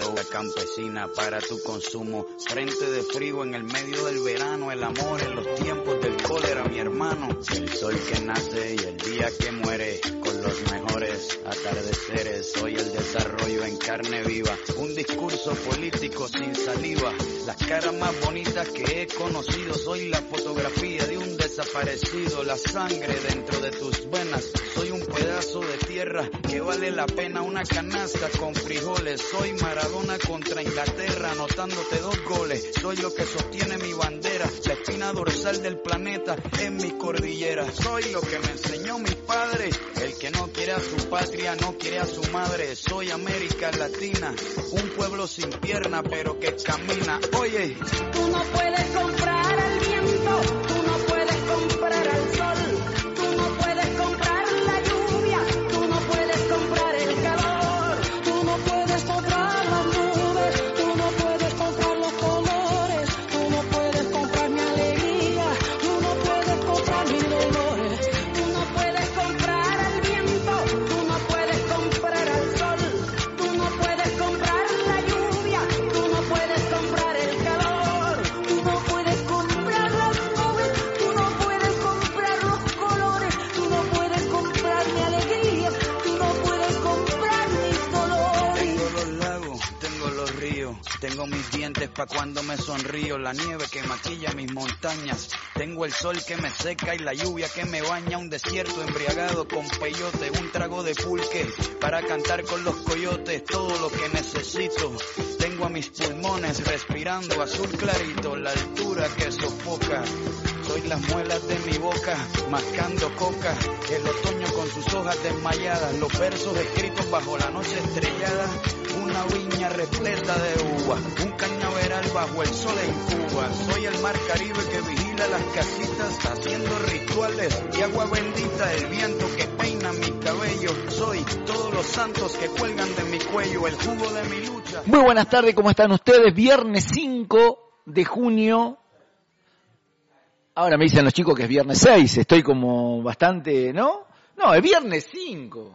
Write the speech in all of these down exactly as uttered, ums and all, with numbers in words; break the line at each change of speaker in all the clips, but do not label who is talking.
yoga campesina para tu consumo. Frente de frío en el medio del verano, el amor en los tiempos del cólera, mi hermano. El sol que nace y el día que muere, con los mejores atardeceres. Soy el desarrollo en carne viva, un discurso político sin saliva. Las caras más bonitas que he conocido, soy la fotografía de un desaparecido. La sangre dentro de tus venas, soy un pedazo de tierra que vale la pena una canasta con frijoles. Soy Maradona contra Inglaterra, anotándote dos goles. Soy lo que sostiene mi bandera, la espina dorsal del planeta en mi cordillera. Soy lo que me enseñó mi padre, el que no quiere a su patria no quiere a su madre. Soy América Latina, un pueblo sin pierna pero que camina. Oye,
tú no puedes comprar al viento, tú no puedes comprar al sol, tú no puedes comprar la lluvia, tú no puedes comprar el calor, tú no puedes comprar las nubes, tú no puedes comprar los colores, tú no puedes comprar mi alegría, tú no puedes comprar mis dolores, tú no puedes comprar al viento, tú no puedes comprar al sol, tú no puedes comprar la lluvia, tú no puedes comprar el calor, tú no puedes comprar las nubes, tú no puedes comprar los colores, tú no puedes comprar mi alegría, tú no puedes comprar mis dolores.
tengo los lagos, tengo los ríos, tengo mis dientes pa' cuando me sonrío, la nieve que maquilla mis montañas, tengo el sol que me seca y la lluvia que me baña, un desierto embriagado con peyote, un trago de pulque para cantar con los coyotes, todo lo que necesito. Tengo a mis pulmones respirando azul clarito, la altura que sofoca. Soy las muelas de mi boca, mascando coca, el otoño con sus hojas desmayadas, los versos escritos bajo la noche estrellada, una viña repleta de uvas, un cañaveral bajo el sol en Cuba. Soy el mar Caribe que vigila las casitas, haciendo rituales y agua bendita, el viento que peina mi cabello. Soy todos los santos que cuelgan de mi cuello, el jugo de mi lucha.
Muy buenas tardes, ¿cómo están ustedes? Viernes cinco de junio. Ahora me dicen los chicos que es viernes seis, estoy como bastante, ¿no? No, es viernes cinco.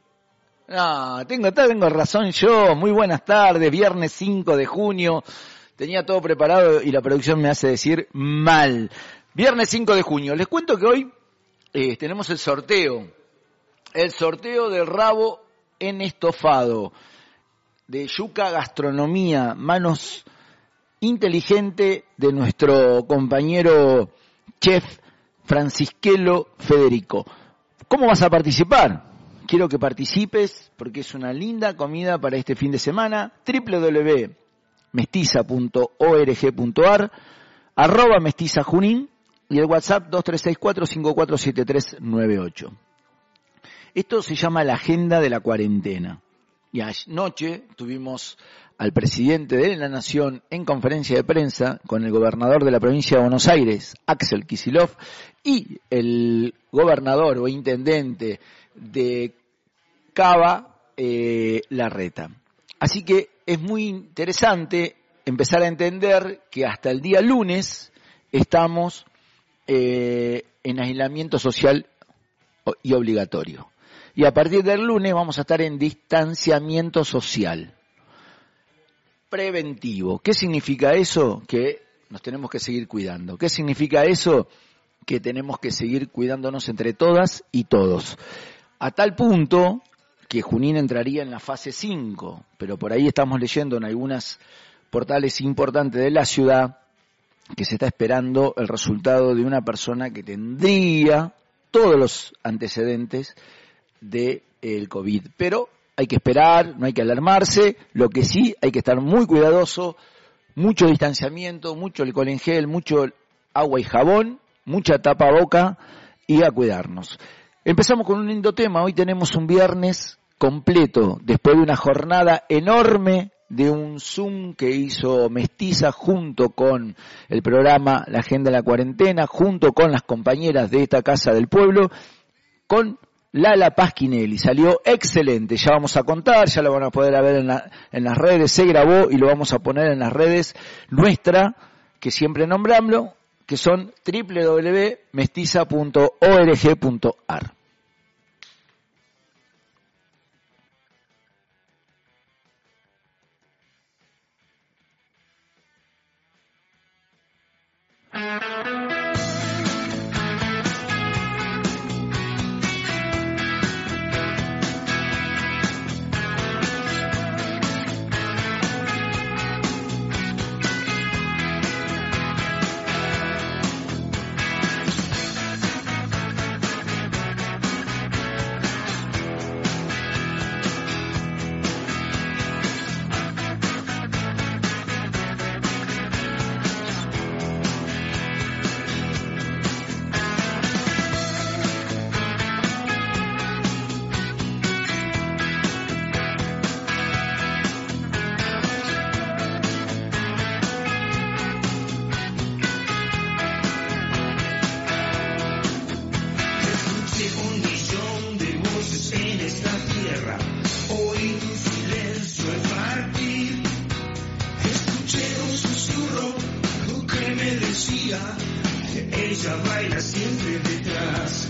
No, tengo, tengo razón yo. Muy buenas tardes, viernes cinco de junio. Tenía todo preparado y la producción me hace decir mal. Viernes cinco de junio. Les cuento que hoy eh, tenemos el sorteo. El sorteo del rabo en estofado. De Yuca Gastronomía, manos inteligente de nuestro compañero chef Francisquelo Federico. ¿Cómo vas a participar? Quiero que participes porque es una linda comida para este fin de semana. doble u doble u doble u punto mestiza punto org punto ar, arroba mestiza junín y el WhatsApp dos tres seis cuatro cinco cuatro siete tres nueve ocho. Esto se llama la agenda de la cuarentena. Y anoche tuvimos al presidente de la Nación en conferencia de prensa con el gobernador de la provincia de Buenos Aires, Axel Kicillof, y el gobernador o intendente de Cava, eh, Larreta. Así que es muy interesante empezar a entender que hasta el día lunes estamos eh, en aislamiento social y obligatorio. Y a partir del lunes vamos a estar en distanciamiento social preventivo. ¿Qué significa eso? Que nos tenemos que seguir cuidando. ¿Qué significa eso? Que tenemos que seguir cuidándonos entre todas y todos. A tal punto que Junín entraría en la fase cinco, pero por ahí estamos leyendo en algunos portales importantes de la ciudad que se está esperando el resultado de una persona que tendría todos los antecedentes del COVID. Pero hay que esperar, no hay que alarmarse, lo que sí hay que estar muy cuidadoso, mucho distanciamiento, mucho alcohol en gel, mucho agua y jabón, mucha tapaboca y a cuidarnos. Empezamos con un lindo tema, hoy tenemos un viernes completo, después de una jornada enorme de un Zoom que hizo Mestiza junto con el programa La Agenda de la Cuarentena, junto con las compañeras de esta Casa del Pueblo, con Lala Pasquinelli. Salió excelente, ya vamos a contar, ya lo van a poder ver en, la, en las redes, se grabó y lo vamos a poner en las redes nuestra, que siempre nombramos, que son doble u doble u doble u punto mestiza punto org punto ar.
decía que ella baila siempre detrás.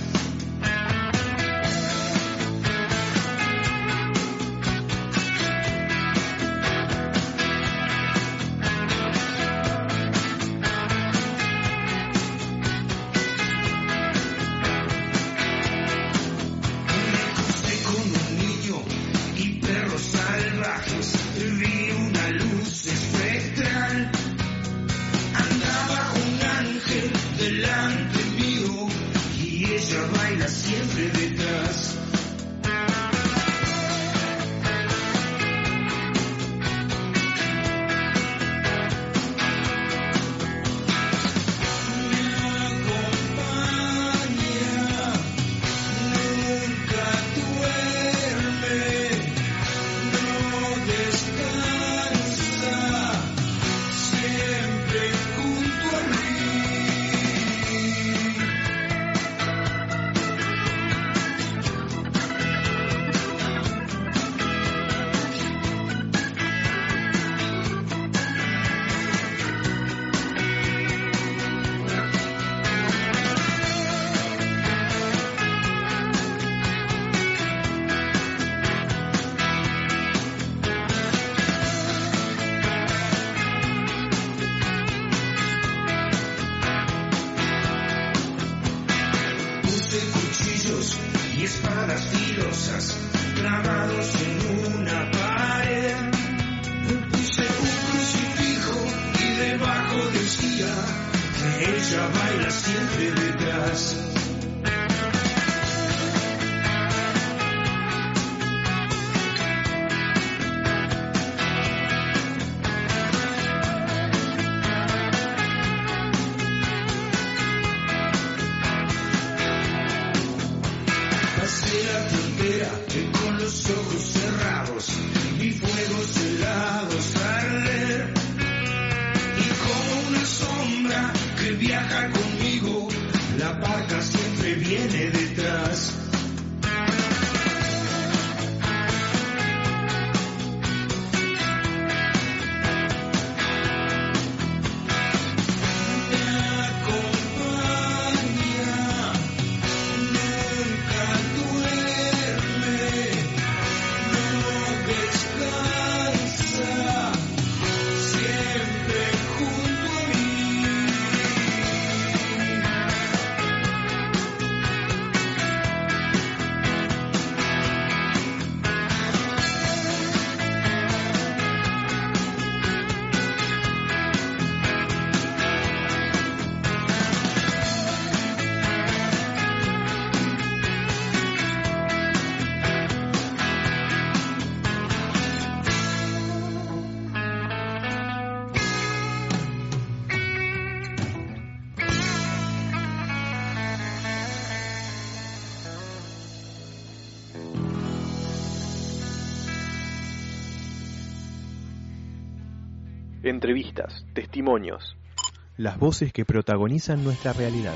Entrevistas, testimonios.
Las voces que protagonizan nuestra realidad.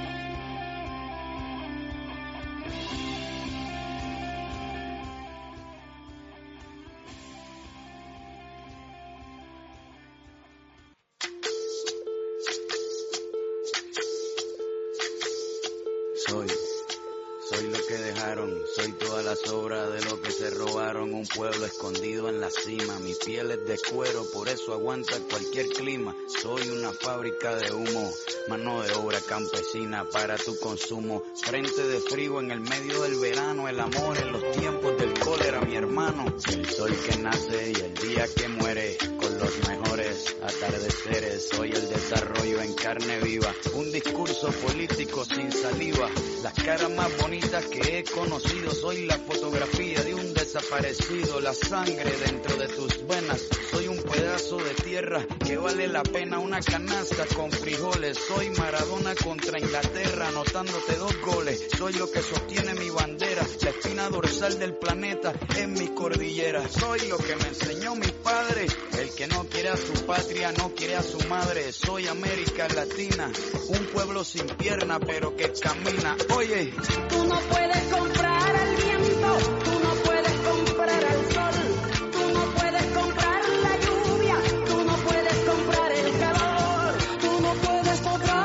Soy, soy lo que dejaron, soy toda la sobra de lo que se robaron, un pueblo escondido en la cima, mi piel es de cuero, por eso aguanta cualquier clima, soy una fábrica de humo, mano de obra campesina para tu consumo, frente de frío en el medio del verano, el amor en los tiempos del cólera, mi hermano, el sol que nace y el día que muere, con los mejores atardeceres, soy el desarrollo en carne viva, un discurso político sin saliva, las caras más bonitas que he conocido, soy la fotografía de un desaparecido, la sangre dentro de tus venas, soy un pedazo de tierra que vale la pena una canasta con frijoles, soy Maradona contra Inglaterra, anotándote dos goles, soy lo que sostiene mi bandera, la espina dorsal del planeta en mi cordillera, soy lo que me enseñó mi padre, el que no quiere a su patria, no quiere a su madre, soy América Latina, un pueblo sin pierna pero que camina, oye.
Tú no puedes comprar al viento, tú no puedes comprar al sol, tú no puedes comprar la lluvia, tú no puedes comprar el calor, tú no puedes comprar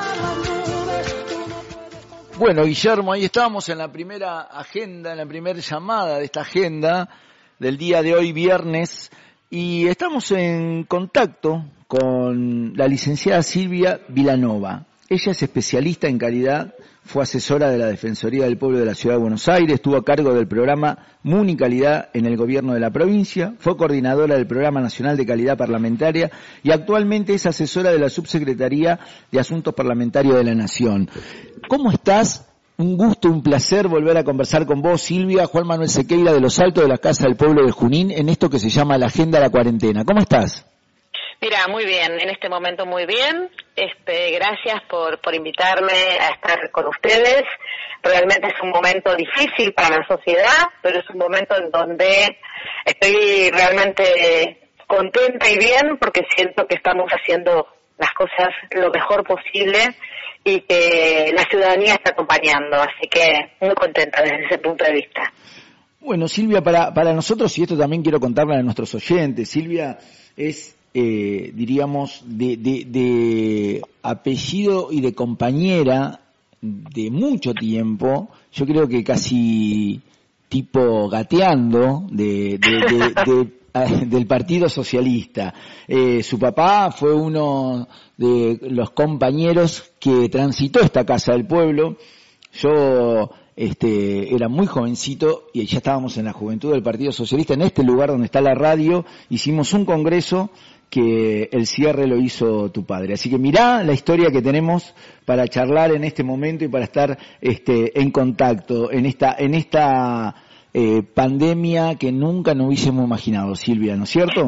Bueno, Guillermo, ahí estábamos en la primera agenda, en la primera llamada de esta agenda del día de hoy, viernes, y estamos en contacto con la licenciada Silvia Vilanova. Ella es especialista en calidad, fue asesora de la Defensoría del Pueblo de la Ciudad de Buenos Aires, estuvo a cargo del programa Muni Calidad en el gobierno de la provincia, fue coordinadora del Programa Nacional de Calidad Parlamentaria y actualmente es asesora de la Subsecretaría de Asuntos Parlamentarios de la Nación. ¿Cómo estás? Un gusto, un placer volver a conversar con vos, Silvia. Juan Manuel Sequeira de Los Altos de la Casa del Pueblo de Junín, en esto que se llama la Agenda de la Cuarentena. ¿Cómo estás?
Mira, muy bien, en este momento muy bien. Este, gracias por, por invitarme a estar con ustedes. Realmente es un momento difícil para la sociedad, pero es un momento en donde estoy realmente contenta y bien porque siento que estamos haciendo las cosas lo mejor posible y que la ciudadanía está acompañando, así que muy contenta desde ese punto de vista.
Bueno, Silvia, para, para nosotros, y esto también quiero contarle a nuestros oyentes, Silvia es... Eh, diríamos, de, de, de apellido y de compañera de mucho tiempo, yo creo que casi tipo gateando, de, de, de, de, de, del Partido Socialista. Eh, su papá fue uno de los compañeros que transitó esta Casa del Pueblo. Yo este, era muy jovencito y ya estábamos en la juventud del Partido Socialista, en este lugar donde está la radio, hicimos un congreso que el cierre lo hizo tu padre. Así que mirá la historia que tenemos para charlar en este momento y para estar este, en contacto en esta en esta eh, pandemia que nunca nos hubiésemos imaginado, Silvia, ¿no es cierto?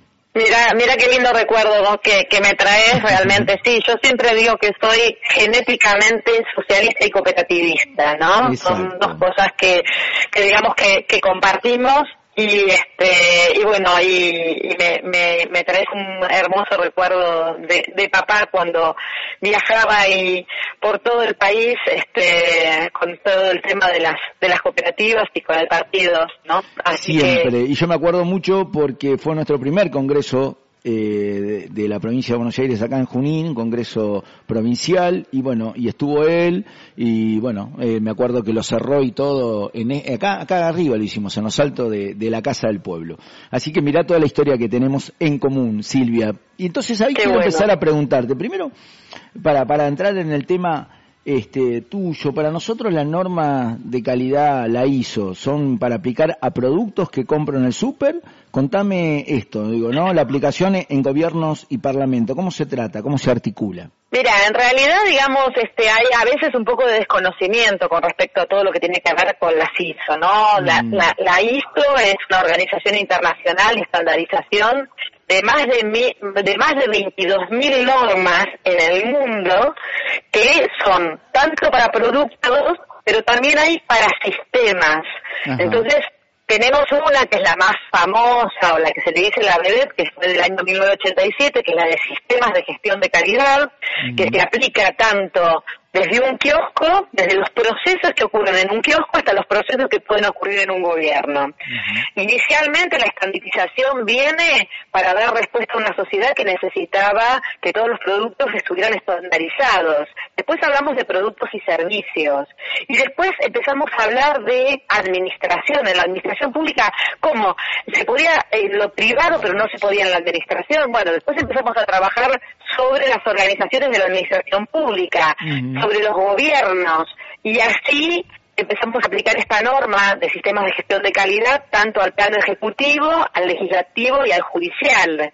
Mira, mira qué lindo recuerdo, ¿no? que, que me traes realmente. Sí, yo siempre digo que soy genéticamente socialista y cooperativista, ¿no?
Exacto.
Son dos cosas que, que digamos que, que compartimos. Y este y bueno y, y me, me me traes un hermoso recuerdo de, de papá cuando viajaba y por todo el país este con todo el tema de las de las cooperativas y con el partido, ¿no? Así
siempre
que...
y yo me acuerdo mucho porque fue nuestro primer congreso eh, de, de la provincia de Buenos Aires acá en Junín, un congreso provincial, y bueno, y estuvo él, y bueno, eh, me acuerdo que lo cerró y todo, en, acá acá arriba lo hicimos, en los altos de, de la Casa del Pueblo. Así que mirá toda la historia que tenemos en común, Silvia. Y entonces ahí
Qué
quiero
bueno.
empezar a preguntarte, primero, para, para entrar en el tema este tuyo, para nosotros la norma de calidad, la I S O, son para aplicar a productos que compro en el súper. Contame esto, digo, ¿no? La aplicación en gobiernos y parlamento, ¿cómo se trata? ¿Cómo se articula?
Mira, en realidad, digamos, este, hay a veces un poco de desconocimiento con respecto a todo lo que tiene que ver con las I S O, ¿no? Mm. La, la, la I S O es una organización internacional de estandarización de más de, mi, de más de veintidós mil normas en el mundo que son tanto para productos, pero también hay para sistemas. Ajá. Entonces, tenemos una que es la más famosa, o la que se le dice la B B E P, que fue del año mil novecientos ochenta y siete, que es la de Sistemas de Gestión de Calidad, uh-huh. que se aplica tanto desde un kiosco, desde los procesos que ocurren en un kiosco hasta los procesos que pueden ocurrir en un gobierno. Uh-huh. Inicialmente la estandarización viene para dar respuesta a una sociedad que necesitaba que todos los productos estuvieran estandarizados. Después hablamos de productos y servicios. Y después empezamos a hablar de administración. En la administración pública, ¿cómo? Se podía en lo privado, pero no se podía en la administración. Bueno, después empezamos a trabajar sobre las organizaciones de la administración pública, uh-huh. sobre los gobiernos, y así empezamos a aplicar esta norma de sistemas de gestión de calidad tanto al plano ejecutivo, al legislativo y al judicial.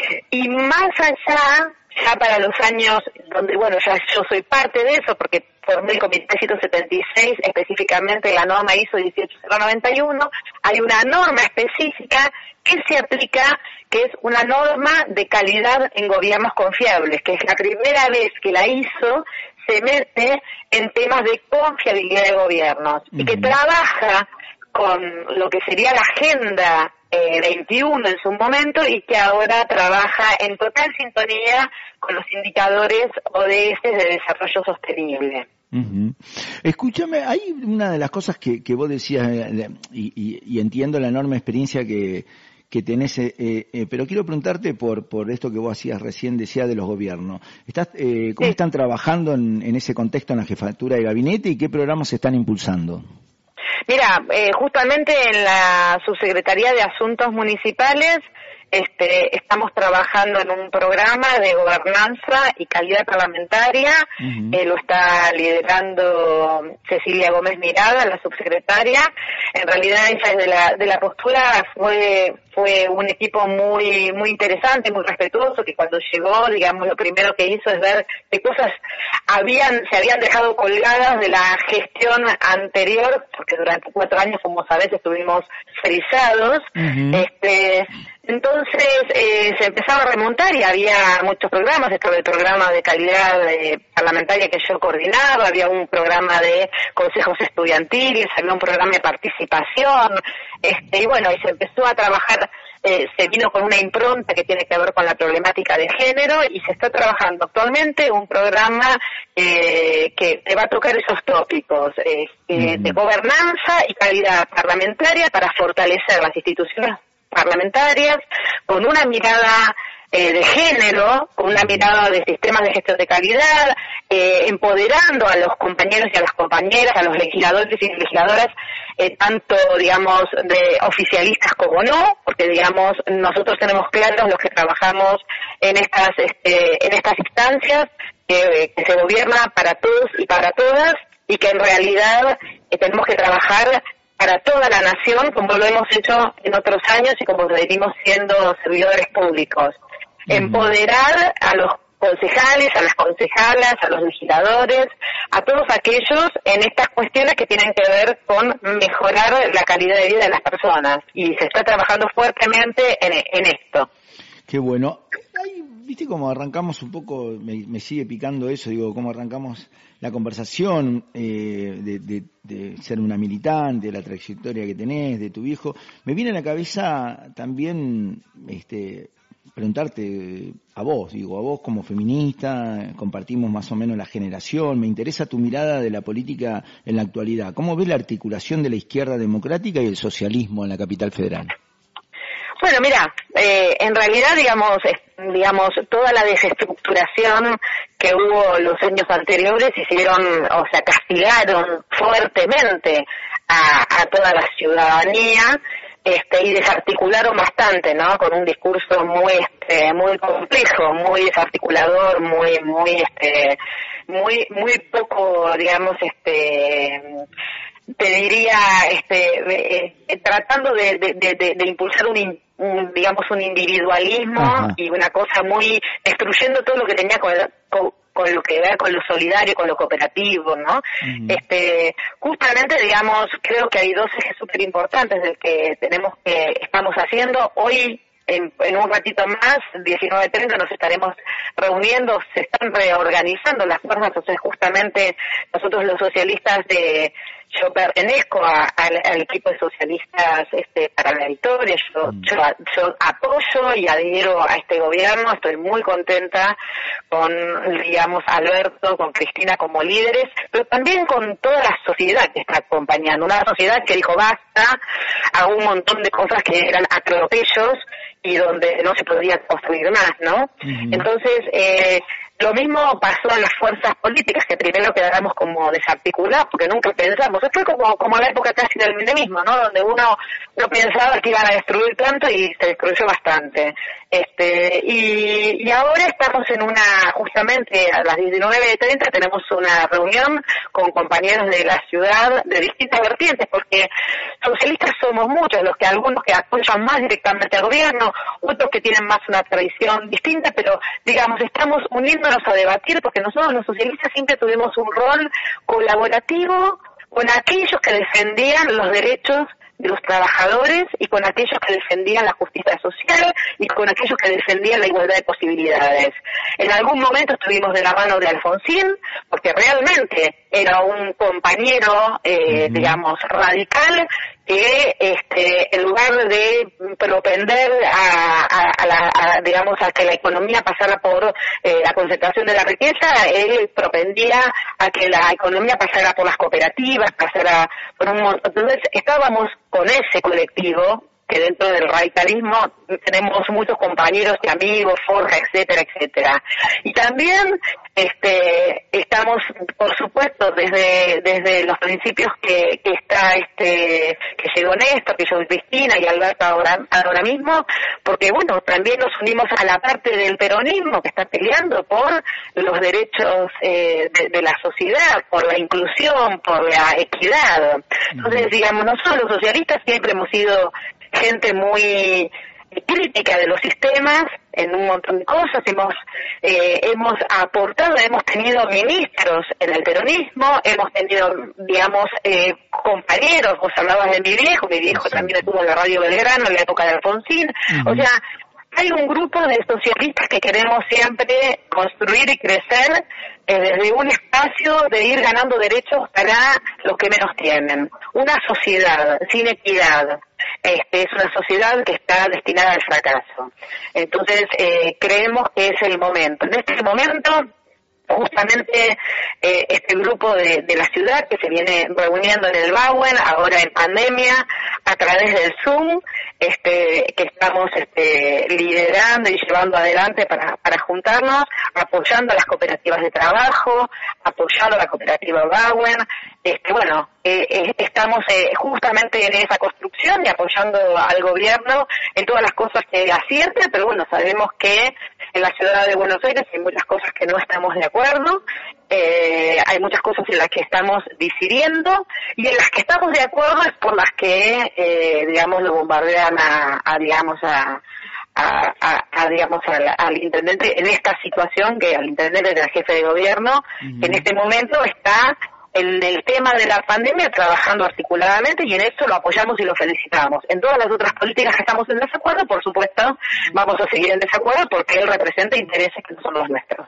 Y más allá, ya para los años donde, bueno, ya yo soy parte de eso, porque formé el Comité ciento setenta y seis, específicamente la norma I S O dieciocho mil noventa y uno, hay una norma específica que se aplica, que es una norma de calidad en gobiernos confiables, que es la primera vez que la I S O se mete en temas de confiabilidad de gobiernos, uh-huh. y que trabaja con lo que sería la Agenda eh, veintiuno en su momento, y que ahora trabaja en total sintonía con los indicadores O D S de desarrollo sostenible.
Uh-huh. Escúchame, hay una de las cosas que, que vos decías, y, y, y entiendo la enorme experiencia que, que tenés, eh, eh, pero quiero preguntarte por por esto que vos hacías recién, decía, de los gobiernos. ¿Estás, eh, ¿Cómo sí. están trabajando en, en ese contexto en la jefatura de gabinete y qué programas se están impulsando?
Mira, eh, justamente en la Subsecretaría de Asuntos Municipales Este, estamos trabajando en un programa de gobernanza y calidad parlamentaria. Uh-huh. eh, lo está liderando Cecilia Gómez Mirada, la subsecretaria. En realidad ella desde la, de la postura fue fue un equipo muy muy interesante, muy respetuoso, que cuando llegó, digamos, lo primero que hizo es ver qué cosas habían se habían dejado colgadas de la gestión anterior, porque durante cuatro años, como sabés, estuvimos frisados. Uh-huh. Este Entonces eh, se empezaba a remontar y había muchos programas. Estaba el programa de calidad eh, parlamentaria que yo coordinaba, había un programa de consejos estudiantiles, había un programa de participación, este, y bueno, y se empezó a trabajar, eh, se vino con una impronta que tiene que ver con la problemática de género y se está trabajando actualmente un programa eh, que, que va a tocar esos tópicos eh, eh, de gobernanza y calidad parlamentaria para fortalecer las instituciones parlamentarias, con una mirada eh, de género, con una mirada de sistemas de gestión de calidad, eh, empoderando a los compañeros y a las compañeras, a los legisladores y legisladoras, eh, tanto, digamos, de oficialistas como no, porque, digamos, nosotros tenemos claros los que trabajamos en estas, este, en estas instancias, que, que se gobierna para todos y para todas, y que en realidad eh, tenemos que trabajar para toda la nación, como lo hemos hecho en otros años y como lo venimos siendo servidores públicos. Uh-huh. Empoderar a los concejales, a las concejalas, a los legisladores, a todos aquellos en estas cuestiones que tienen que ver con mejorar la calidad de vida de las personas. Y se está trabajando fuertemente en, en esto.
Qué bueno. Ay, ¿viste cómo arrancamos un poco? Me, me sigue picando eso, digo, cómo arrancamos la conversación eh, de, de, de ser una militante, de la trayectoria que tenés, de tu hijo. Me viene a la cabeza también este, preguntarte a vos, digo, a vos como feminista, compartimos más o menos la generación, me interesa tu mirada de la política en la actualidad. ¿Cómo ves la articulación de la izquierda democrática y el socialismo en la capital federal?
Bueno, mira, eh, en realidad, digamos, digamos, toda la desestructuración que hubo los años anteriores hicieron, o sea, castigaron fuertemente a, a toda la ciudadanía, este, y desarticularon bastante, ¿no? Con un discurso muy, este, muy complejo, muy desarticulador, muy, muy, este, muy, muy poco, digamos, este, te diría, este, eh, tratando de, de, de, de impulsar un, un, digamos, un individualismo. Ajá. Y una cosa muy, destruyendo todo lo que tenía con, con, con lo que ver con lo solidario, con lo cooperativo, ¿no? Uh-huh. Este, justamente, digamos, creo que hay dos ejes súper importantes del que tenemos que, estamos haciendo hoy. En, en un ratito más, diecinueve treinta, nos estaremos reuniendo, se están reorganizando las fuerzas, entonces justamente nosotros los socialistas de, yo pertenezco a, a, al equipo de socialistas este, para la victoria, yo, mm. yo, yo apoyo y adhiero a este gobierno, estoy muy contenta con, digamos, Alberto, con Cristina como líderes, pero también con toda la sociedad que está acompañando, una sociedad que dijo basta a un montón de cosas que eran atropellos y donde no se podía construir más, ¿no? Uh-huh. Entonces, eh, lo mismo pasó en las fuerzas políticas, que primero quedamos como desarticulados, porque nunca pensamos, fue como como la época casi del menemismo, ¿no? Donde uno no pensaba que iban a destruir tanto y se destruyó bastante. Este, y, y ahora estamos en una, justamente a las diecinueve treinta tenemos una reunión con compañeros de la ciudad de distintas vertientes, porque socialistas somos muchos, los que algunos que apoyan más directamente al gobierno, otros que tienen más una tradición distinta, pero digamos, estamos uniéndonos a debatir, porque nosotros los socialistas siempre tuvimos un rol colaborativo con aquellos que defendían los derechos de los trabajadores y con aquellos que defendían la justicia social y con aquellos que defendían la igualdad de posibilidades. En algún momento estuvimos de la mano de Alfonsín, porque realmente era un compañero, eh, uh-huh. digamos, radical, que este, en lugar de propender a, a, a, la, a digamos a que la economía pasara por eh, la concentración de la riqueza, él propendía a que la economía pasara por las cooperativas, pasara por un montón. Entonces estábamos con ese colectivo que dentro del radicalismo tenemos muchos compañeros y amigos, Forja, etcétera, etcétera. Y también este estamos, por supuesto, desde desde los principios que, que está este que llegó Néstor, que llegó Cristina y Alberto ahora, ahora mismo, porque bueno, también nos unimos a la parte del peronismo que está peleando por los derechos eh, de, de la sociedad, por la inclusión, por la equidad. Entonces, digamos, nosotros los socialistas siempre hemos sido gente muy crítica de los sistemas en un montón de cosas, hemos eh, hemos aportado, hemos tenido ministros en el peronismo, hemos tenido, digamos, eh, compañeros, vos hablabas de mi viejo, mi viejo también estuvo en la Radio Belgrano en la época de Alfonsín, uh-huh. O sea, hay un grupo de socialistas que queremos siempre construir y crecer eh, desde un espacio de ir ganando derechos para los que menos tienen. Una sociedad sin equidad este, es una sociedad que está destinada al fracaso. Entonces, eh, creemos que es el momento. En este momento, justamente eh, este grupo de, de la ciudad que se viene reuniendo en el Bauen, ahora en pandemia, a través del Zoom, este, que estamos este, liderando y llevando adelante para, para juntarnos, apoyando a las cooperativas de trabajo, apoyando a la cooperativa Bauen, este, bueno, eh, eh, estamos eh, justamente en esa construcción y apoyando al gobierno en todas las cosas que acierta, pero bueno, sabemos que en la ciudad de Buenos Aires hay muchas cosas que no estamos de acuerdo, eh, hay muchas cosas en las que estamos difiriendo y en las que estamos de acuerdo es por las que, eh, digamos, lo bombardean a, a digamos, a, a, a, a digamos, al, al intendente en esta situación, que al intendente del jefe de gobierno, uh-huh. En este momento está en el tema de la pandemia trabajando articuladamente y en eso lo apoyamos y lo felicitamos. En todas las otras políticas que estamos en desacuerdo, por supuesto, vamos a seguir en desacuerdo porque él representa intereses que no son los nuestros.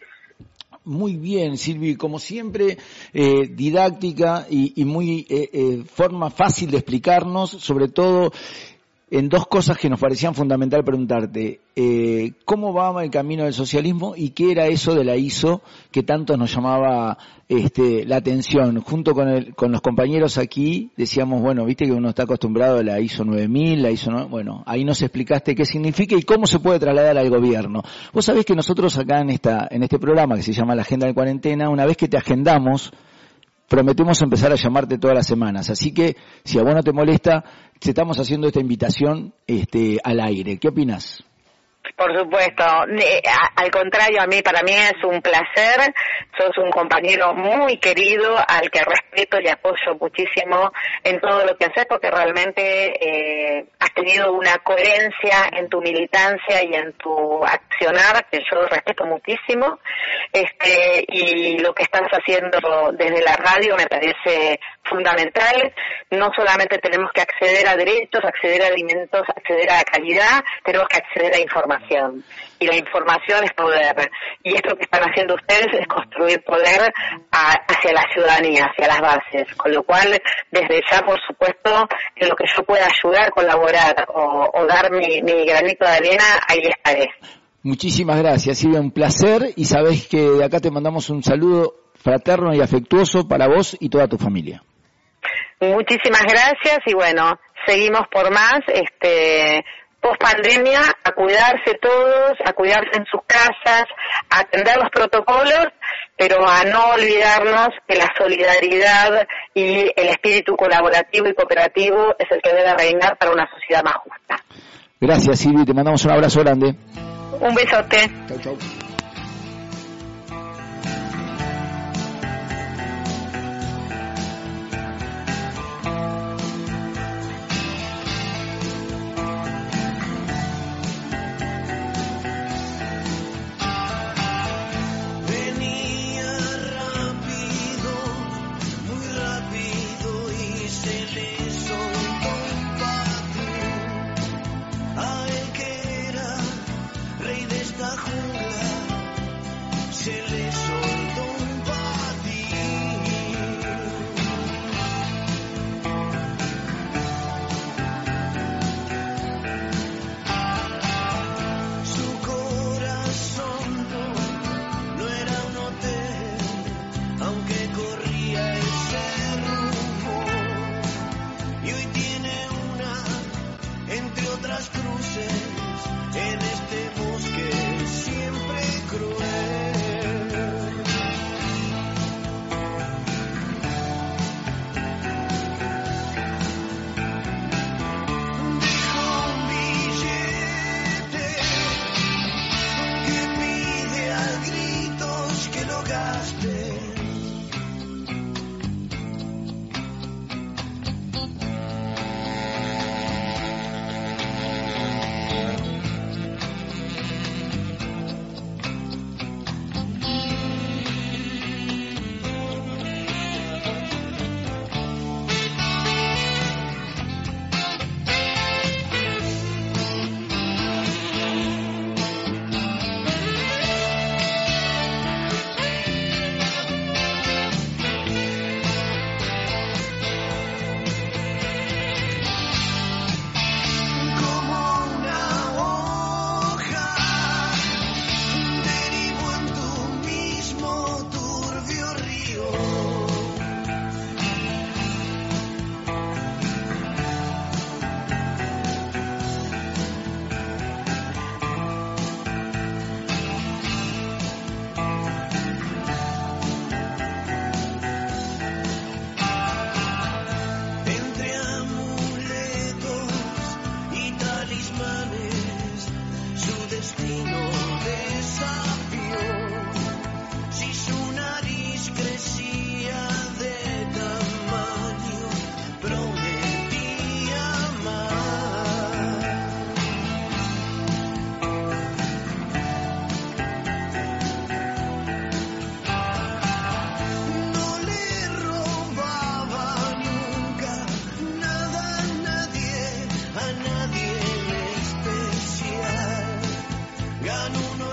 Muy bien, Silvi, como siempre, eh, didáctica y, y muy eh, eh, forma fácil de explicarnos, sobre todo en dos cosas que nos parecían fundamental preguntarte. Eh, ¿Cómo va el camino del socialismo y qué era eso de la I S O que tanto nos llamaba este, la atención? Junto con el, con los compañeros aquí decíamos, bueno, viste que uno está acostumbrado a la I S O nueve mil, la I S O nueve, bueno, ahí nos explicaste qué significa y cómo se puede trasladar al gobierno. Vos sabés que nosotros acá en esta en este programa que se llama La Agenda de Cuarentena, una vez que te agendamos, prometemos empezar a llamarte todas las semanas, así que si a vos no te molesta, te estamos haciendo esta invitación este, al aire. ¿Qué opinás?
Por supuesto, al contrario, a mí, para mí es un placer, sos un compañero muy querido, al que respeto y apoyo muchísimo en todo lo que haces, porque realmente eh, has tenido una coherencia en tu militancia y en tu accionar, que yo respeto muchísimo, este y lo que estás haciendo desde la radio me parece fundamental. No solamente tenemos que acceder a derechos, acceder a alimentos, acceder a calidad, tenemos que acceder a información. Y la información es poder. Y esto que están haciendo ustedes es construir poder a, hacia la ciudadanía, hacia las bases. Con lo cual, desde ya, por supuesto, en lo que yo pueda ayudar, colaborar o, o dar mi, mi granito de arena, ahí estaré.
Muchísimas gracias, Silvia, un placer. Y sabés que de acá te mandamos un saludo fraterno y afectuoso para vos y toda tu familia.
Muchísimas gracias y bueno, seguimos por más, este, post pandemia, a cuidarse todos, a cuidarse en sus casas, a atender los protocolos, pero a no olvidarnos que la solidaridad y el espíritu colaborativo y cooperativo es el que debe reinar para una sociedad más justa.
Gracias, Silvi, te mandamos un abrazo grande.
Un besote.
Chau, chau.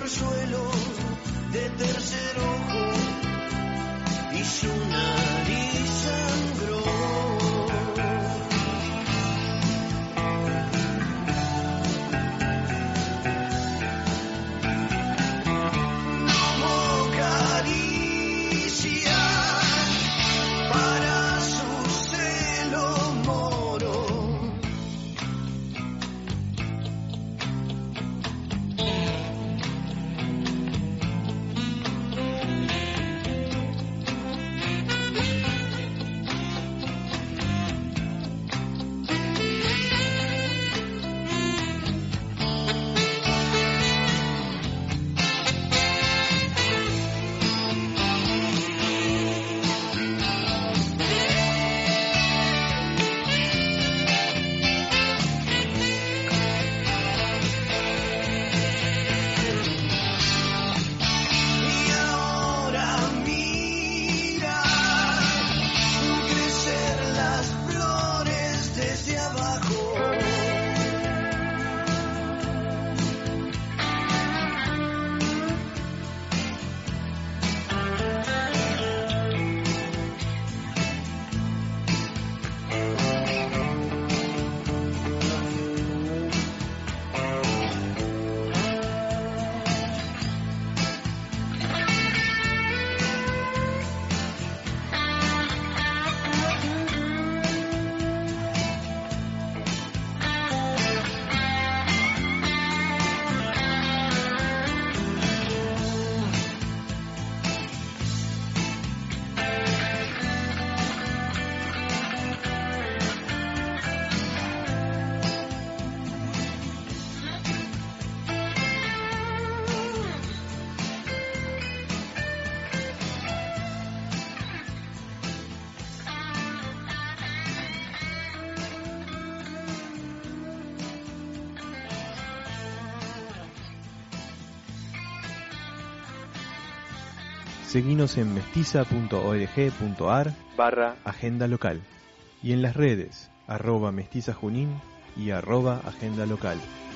orzuelo de tercer ojo y su nariz sangró.
Seguinos en mestiza punto org punto ar barra agenda local y en las redes arroba mestiza junín y arroba agenda local.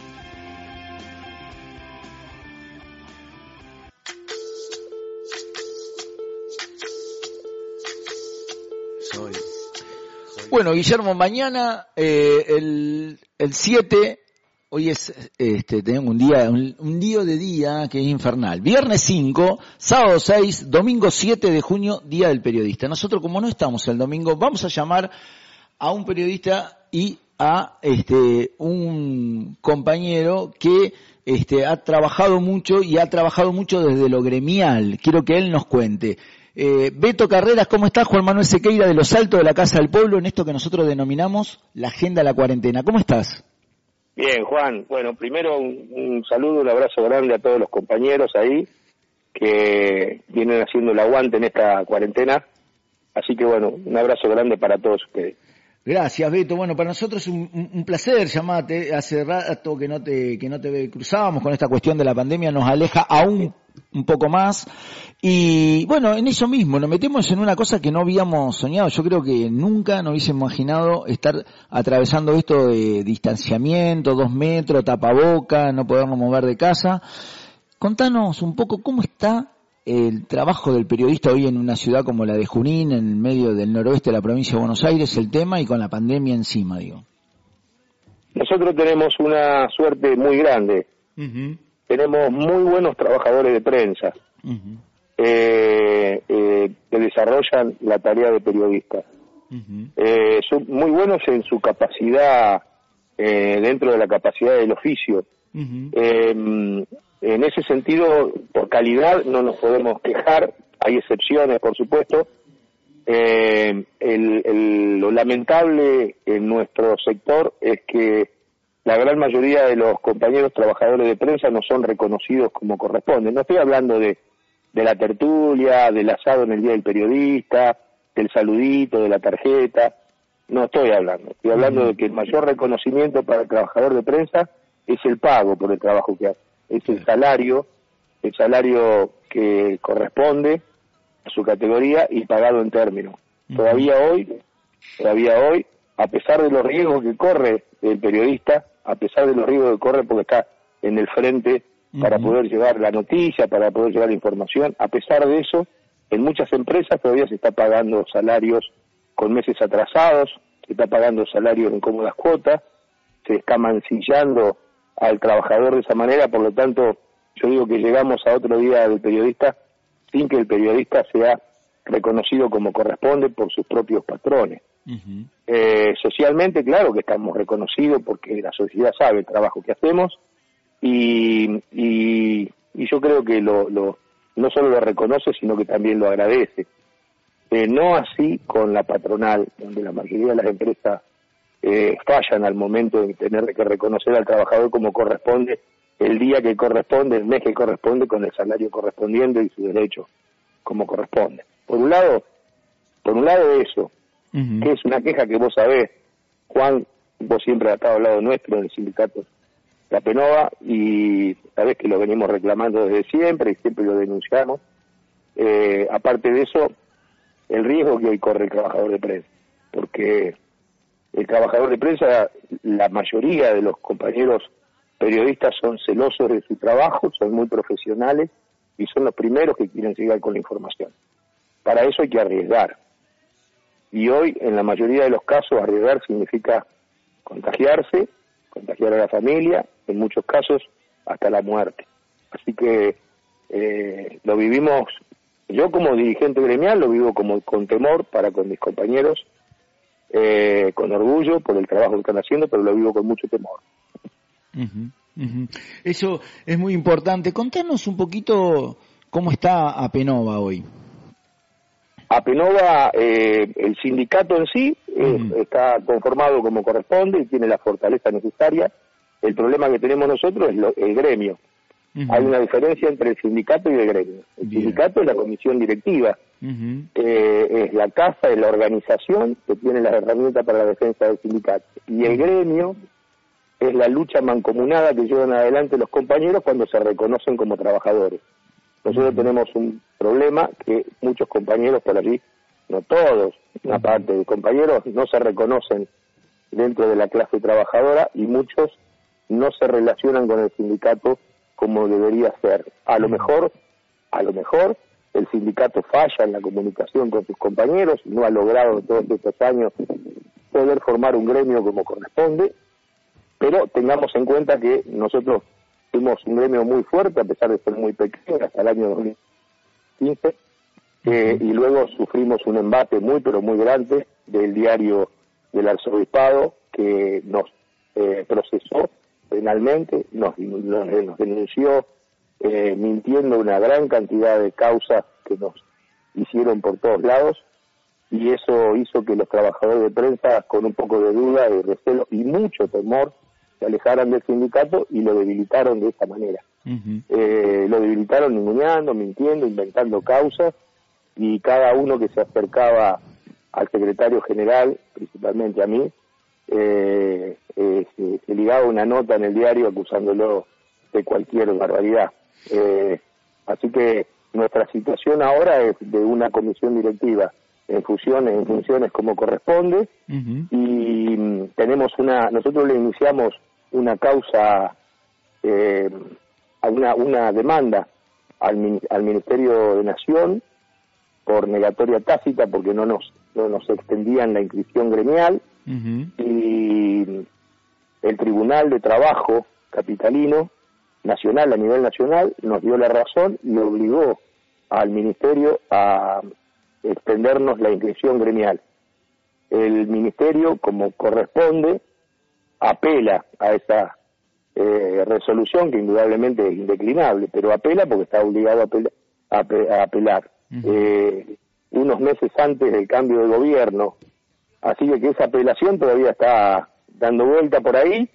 Soy, soy. Bueno, Guillermo, mañana eh, el el siete. Hoy es, este, tenemos un día, un, un día de día que es infernal. Viernes cinco, sábado seis, domingo siete de junio, Día del Periodista. Nosotros, como no estamos el domingo, vamos a llamar a un periodista y a, este, un compañero que, este, ha trabajado mucho y ha trabajado mucho desde lo gremial. Quiero que él nos cuente. Eh, Beto Carreras, ¿cómo estás? Juan Manuel Sequeira de Los Altos de la Casa del Pueblo, en esto que nosotros denominamos la Agenda de la Cuarentena. ¿Cómo estás?
Bien, Juan. Bueno, primero un, un saludo, un abrazo grande a todos los compañeros ahí que vienen haciendo el aguante en esta cuarentena. Así que bueno, un abrazo grande para todos ustedes.
Gracias, Beto. Bueno, para nosotros es un, un, un placer llamarte. Hace rato que no te que no te cruzábamos con esta cuestión de la pandemia, nos aleja aún un poco más. Y bueno, en eso mismo, nos metemos en una cosa que no habíamos soñado. Yo creo que nunca nos hubiese imaginado estar atravesando esto de distanciamiento, dos metros, tapaboca, no podernos mover de casa. Contanos un poco cómo está el trabajo del periodista hoy en una ciudad como la de Junín, en el medio del noroeste de la provincia de Buenos Aires, el tema y con la pandemia encima, digo.
Nosotros tenemos una suerte muy grande. Uh-huh. Tenemos muy buenos trabajadores de prensa uh-huh. eh, eh, que desarrollan la tarea de periodista. Uh-huh. Eh, son muy buenos en su capacidad, eh, dentro de la capacidad del oficio. Uh-huh. Eh, En ese sentido, por calidad no nos podemos quejar, hay excepciones, por supuesto. Eh, el, el, lo lamentable en nuestro sector es que la gran mayoría de los compañeros trabajadores de prensa no son reconocidos como corresponde. No estoy hablando de, de la tertulia, del asado en el Día del Periodista, del saludito, de la tarjeta. No estoy hablando. Estoy hablando uh-huh. de que el mayor reconocimiento para el trabajador de prensa es el pago por el trabajo que hace. Es el salario, el salario que corresponde a su categoría y pagado en términos. Uh-huh. Todavía hoy, todavía hoy, a pesar de los riesgos que corre el periodista, a pesar de los riesgos que corre porque está en el frente uh-huh. para poder llevar la noticia, para poder llevar la información. A pesar de eso, en muchas empresas todavía se está pagando salarios con meses atrasados, se está pagando salarios en cómodas cuotas, se está mancillando al trabajador de esa manera. Por lo tanto, yo digo que llegamos a otro día del periodista sin que el periodista sea reconocido como corresponde por sus propios patrones. Uh-huh. Eh, socialmente, claro que estamos reconocidos porque la sociedad sabe el trabajo que hacemos y, y, y yo creo que lo, lo no solo lo reconoce, sino que también lo agradece. Eh, no así con la patronal, donde la mayoría de las empresas eh, fallan al momento de tener que reconocer al trabajador como corresponde, el día que corresponde, el mes que corresponde, con el salario correspondiente y su derecho como corresponde. Por un lado, por un lado eso, uh-huh. que es una queja que vos sabés, Juan, vos siempre has estado al lado nuestro en el sindicato de Apenova y sabés que lo venimos reclamando desde siempre y siempre lo denunciamos. Eh, aparte de eso, el riesgo que hoy corre el trabajador de prensa, porque el trabajador de prensa, la mayoría de los compañeros periodistas son celosos de su trabajo, son muy profesionales y son los primeros que quieren llegar con la información. Para eso hay que arriesgar. Y hoy, en la mayoría de los casos, arriesgar significa contagiarse, contagiar a la familia, en muchos casos hasta la muerte. Así que eh, lo vivimos, yo como dirigente gremial lo vivo como con temor para con mis compañeros, eh, con orgullo por el trabajo que están haciendo, pero lo vivo con mucho temor.
Uh-huh, uh-huh. Eso es muy importante. Contanos un poquito cómo está Apenova hoy.
Apenova, eh, el sindicato en sí, eh, uh-huh. está conformado como corresponde y tiene la fortaleza necesaria. El problema que tenemos nosotros es lo, el gremio. Uh-huh. Hay una diferencia entre el sindicato y el gremio. El Bien. sindicato es la comisión directiva, uh-huh. eh, es la casa, es la organización que tiene las herramientas para la defensa del sindicato. Y el gremio es la lucha mancomunada que llevan adelante los compañeros cuando se reconocen como trabajadores. Nosotros uh-huh. tenemos un problema que muchos compañeros por allí, no todos, una uh-huh. parte de compañeros no se reconocen dentro de la clase trabajadora y muchos no se relacionan con el sindicato como debería ser. A lo mejor, a lo mejor el sindicato falla en la comunicación con sus compañeros, no ha logrado todos estos años poder formar un gremio como corresponde, pero tengamos en cuenta que nosotros fuimos un gremio muy fuerte, a pesar de ser muy pequeño, hasta el año dos mil quince, eh, y luego sufrimos un embate muy, pero muy grande del diario del Arzobispado, que nos eh, procesó penalmente, nos, nos, nos denunció eh, mintiendo una gran cantidad de causas que nos hicieron por todos lados, y eso hizo que los trabajadores de prensa, con un poco de duda, de recelo y mucho temor, se alejaran del sindicato y lo debilitaron de esa manera. Uh-huh. Eh, lo debilitaron ninguneando, mintiendo, inventando causas, y cada uno que se acercaba al secretario general, principalmente a mí, eh, eh, se, se ligaba una nota en el diario acusándolo de cualquier barbaridad. Eh, así que nuestra situación ahora es de una comisión directiva en funciones, en funciones como corresponde, uh-huh. y mm, tenemos una, nosotros le iniciamos una causa, eh, a una, una demanda al, al Ministerio de Nación por negatoria tácita porque no nos, no nos extendían la inscripción gremial, uh-huh. y el Tribunal de Trabajo capitalino, nacional, a nivel nacional, nos dio la razón y obligó al Ministerio a extendernos la inscripción gremial. El Ministerio, como corresponde, apela a esa eh, resolución, que indudablemente es indeclinable, pero apela porque está obligado a, apel- a, pe- a apelar. Uh-huh. Eh, unos meses antes del cambio de gobierno, así que esa apelación todavía está dando vuelta por ahí,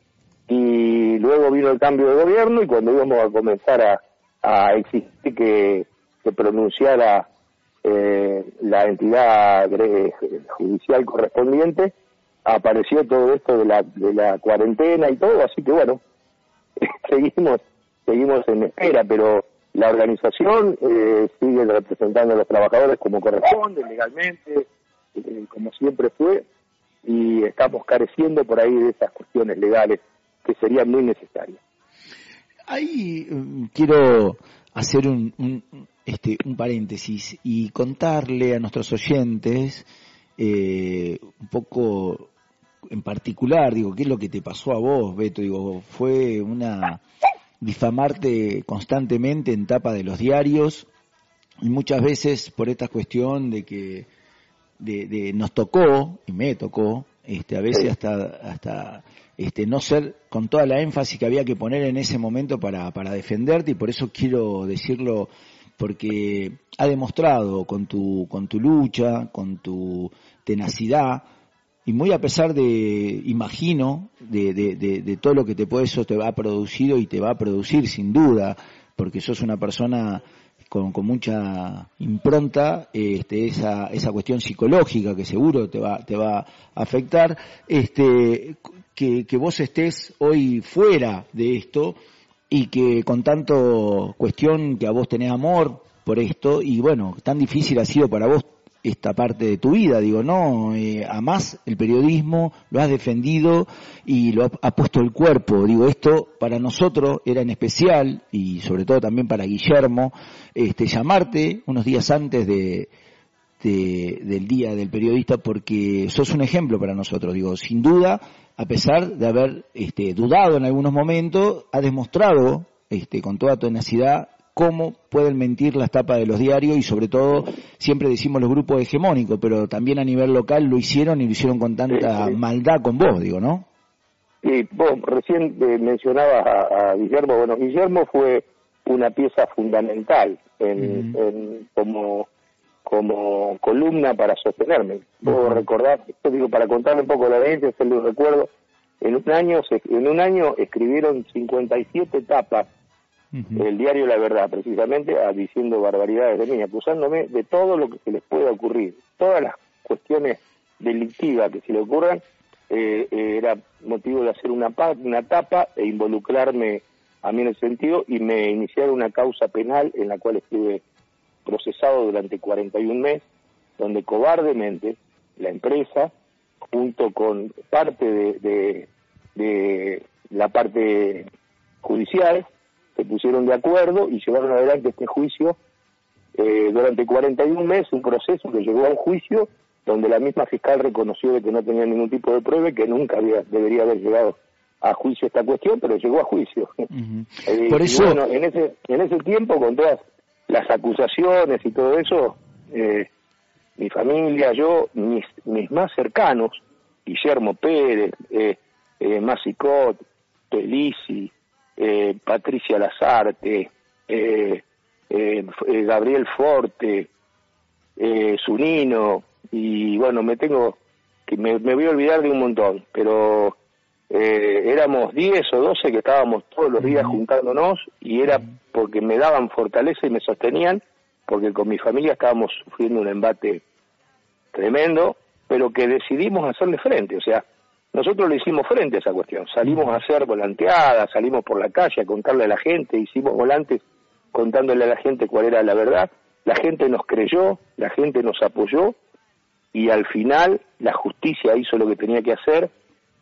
y luego vino el cambio de gobierno, y cuando íbamos a comenzar a, a exigir que se pronunciara eh, la entidad judicial correspondiente, apareció todo esto de la, de la cuarentena y todo, así que bueno, seguimos seguimos en espera, pero la organización eh, sigue representando a los trabajadores como corresponde, legalmente, eh, como siempre fue, y estamos careciendo por ahí de esas cuestiones legales que serían muy necesarias.
Ahí um, quiero hacer un, un, este, un paréntesis y contarle a nuestros oyentes eh, un poco en particular, digo, qué es lo que te pasó a vos, Beto. Digo, fue una difamarte constantemente en tapa de los diarios y muchas veces por esta cuestión de que de, de nos tocó, y me tocó, este, a veces hasta hasta este, no ser con toda la énfasis que había que poner en ese momento para, para defenderte, y por eso quiero decirlo, porque ha demostrado con tu, con tu lucha, con tu tenacidad, y muy a pesar de, imagino, de, de, de, de todo lo que te puede, eso te ha producido y te va a producir sin duda, porque sos una persona con, con mucha impronta, este, esa, esa cuestión psicológica que seguro te va, te va a afectar, este, que, que vos estés hoy fuera de esto y que con tanto cuestión que a vos tenés amor por esto, y bueno, tan difícil ha sido para vos esta parte de tu vida, digo, no, eh, amás el periodismo, lo has defendido y lo ha, ha puesto el cuerpo, digo, esto para nosotros era en especial, y sobre todo también para Guillermo, este, llamarte unos días antes de, de del Día del Periodista, porque sos un ejemplo para nosotros, digo, sin duda, a pesar de haber este, dudado en algunos momentos, ha demostrado este, con toda tenacidad cómo pueden mentir las tapas de los diarios, y sobre todo, siempre decimos los grupos hegemónicos, pero también a nivel local lo hicieron y lo hicieron con tanta sí, sí. maldad con vos, digo, ¿no?
Sí, vos recién eh, mencionabas a, a Guillermo. Bueno, Guillermo fue una pieza fundamental en, uh-huh. en como como columna para sostenerme. Puedo uh-huh. recordar, esto digo, para contarle un poco la audiencia, se lo recuerdo, en un año en un año escribieron cincuenta y siete tapas, uh-huh. el diario La Verdad, precisamente, a, diciendo barbaridades de mí, acusándome de todo lo que se les pueda ocurrir, todas las cuestiones delictivas que se le ocurran, eh, eh, era motivo de hacer una, una tapa e involucrarme a mí en el sentido, y me iniciaron una causa penal en la cual estuve procesado durante cuarenta y un meses, donde cobardemente la empresa, junto con parte de, de, de la parte judicial, se pusieron de acuerdo y llevaron adelante este juicio eh, durante cuarenta y un meses, un proceso que llegó a un juicio donde la misma fiscal reconoció de que no tenía ningún tipo de prueba y que nunca había, debería haber llegado a juicio esta cuestión, pero llegó a juicio. Uh-huh. eh, Por eso... Y bueno, en ese, en ese tiempo, con todas las acusaciones y todo eso, eh, mi familia, yo, mis, mis más cercanos, Guillermo Pérez, eh, eh, Masicot, Pelisi, eh, Patricia Lazarte, eh, eh, Gabriel Forte, eh, Zunino, y bueno, me tengo que me, me voy a olvidar de un montón, pero eh, éramos diez o doce que estábamos todos los días juntándonos, y era porque me daban fortaleza y me sostenían, porque con mi familia estábamos sufriendo un embate tremendo, pero que decidimos hacerle frente. O sea, nosotros le hicimos frente a esa cuestión, salimos a hacer volanteadas, salimos por la calle a contarle a la gente, hicimos volantes contándole a la gente cuál era la verdad, la gente nos creyó, la gente nos apoyó, y al final la justicia hizo lo que tenía que hacer,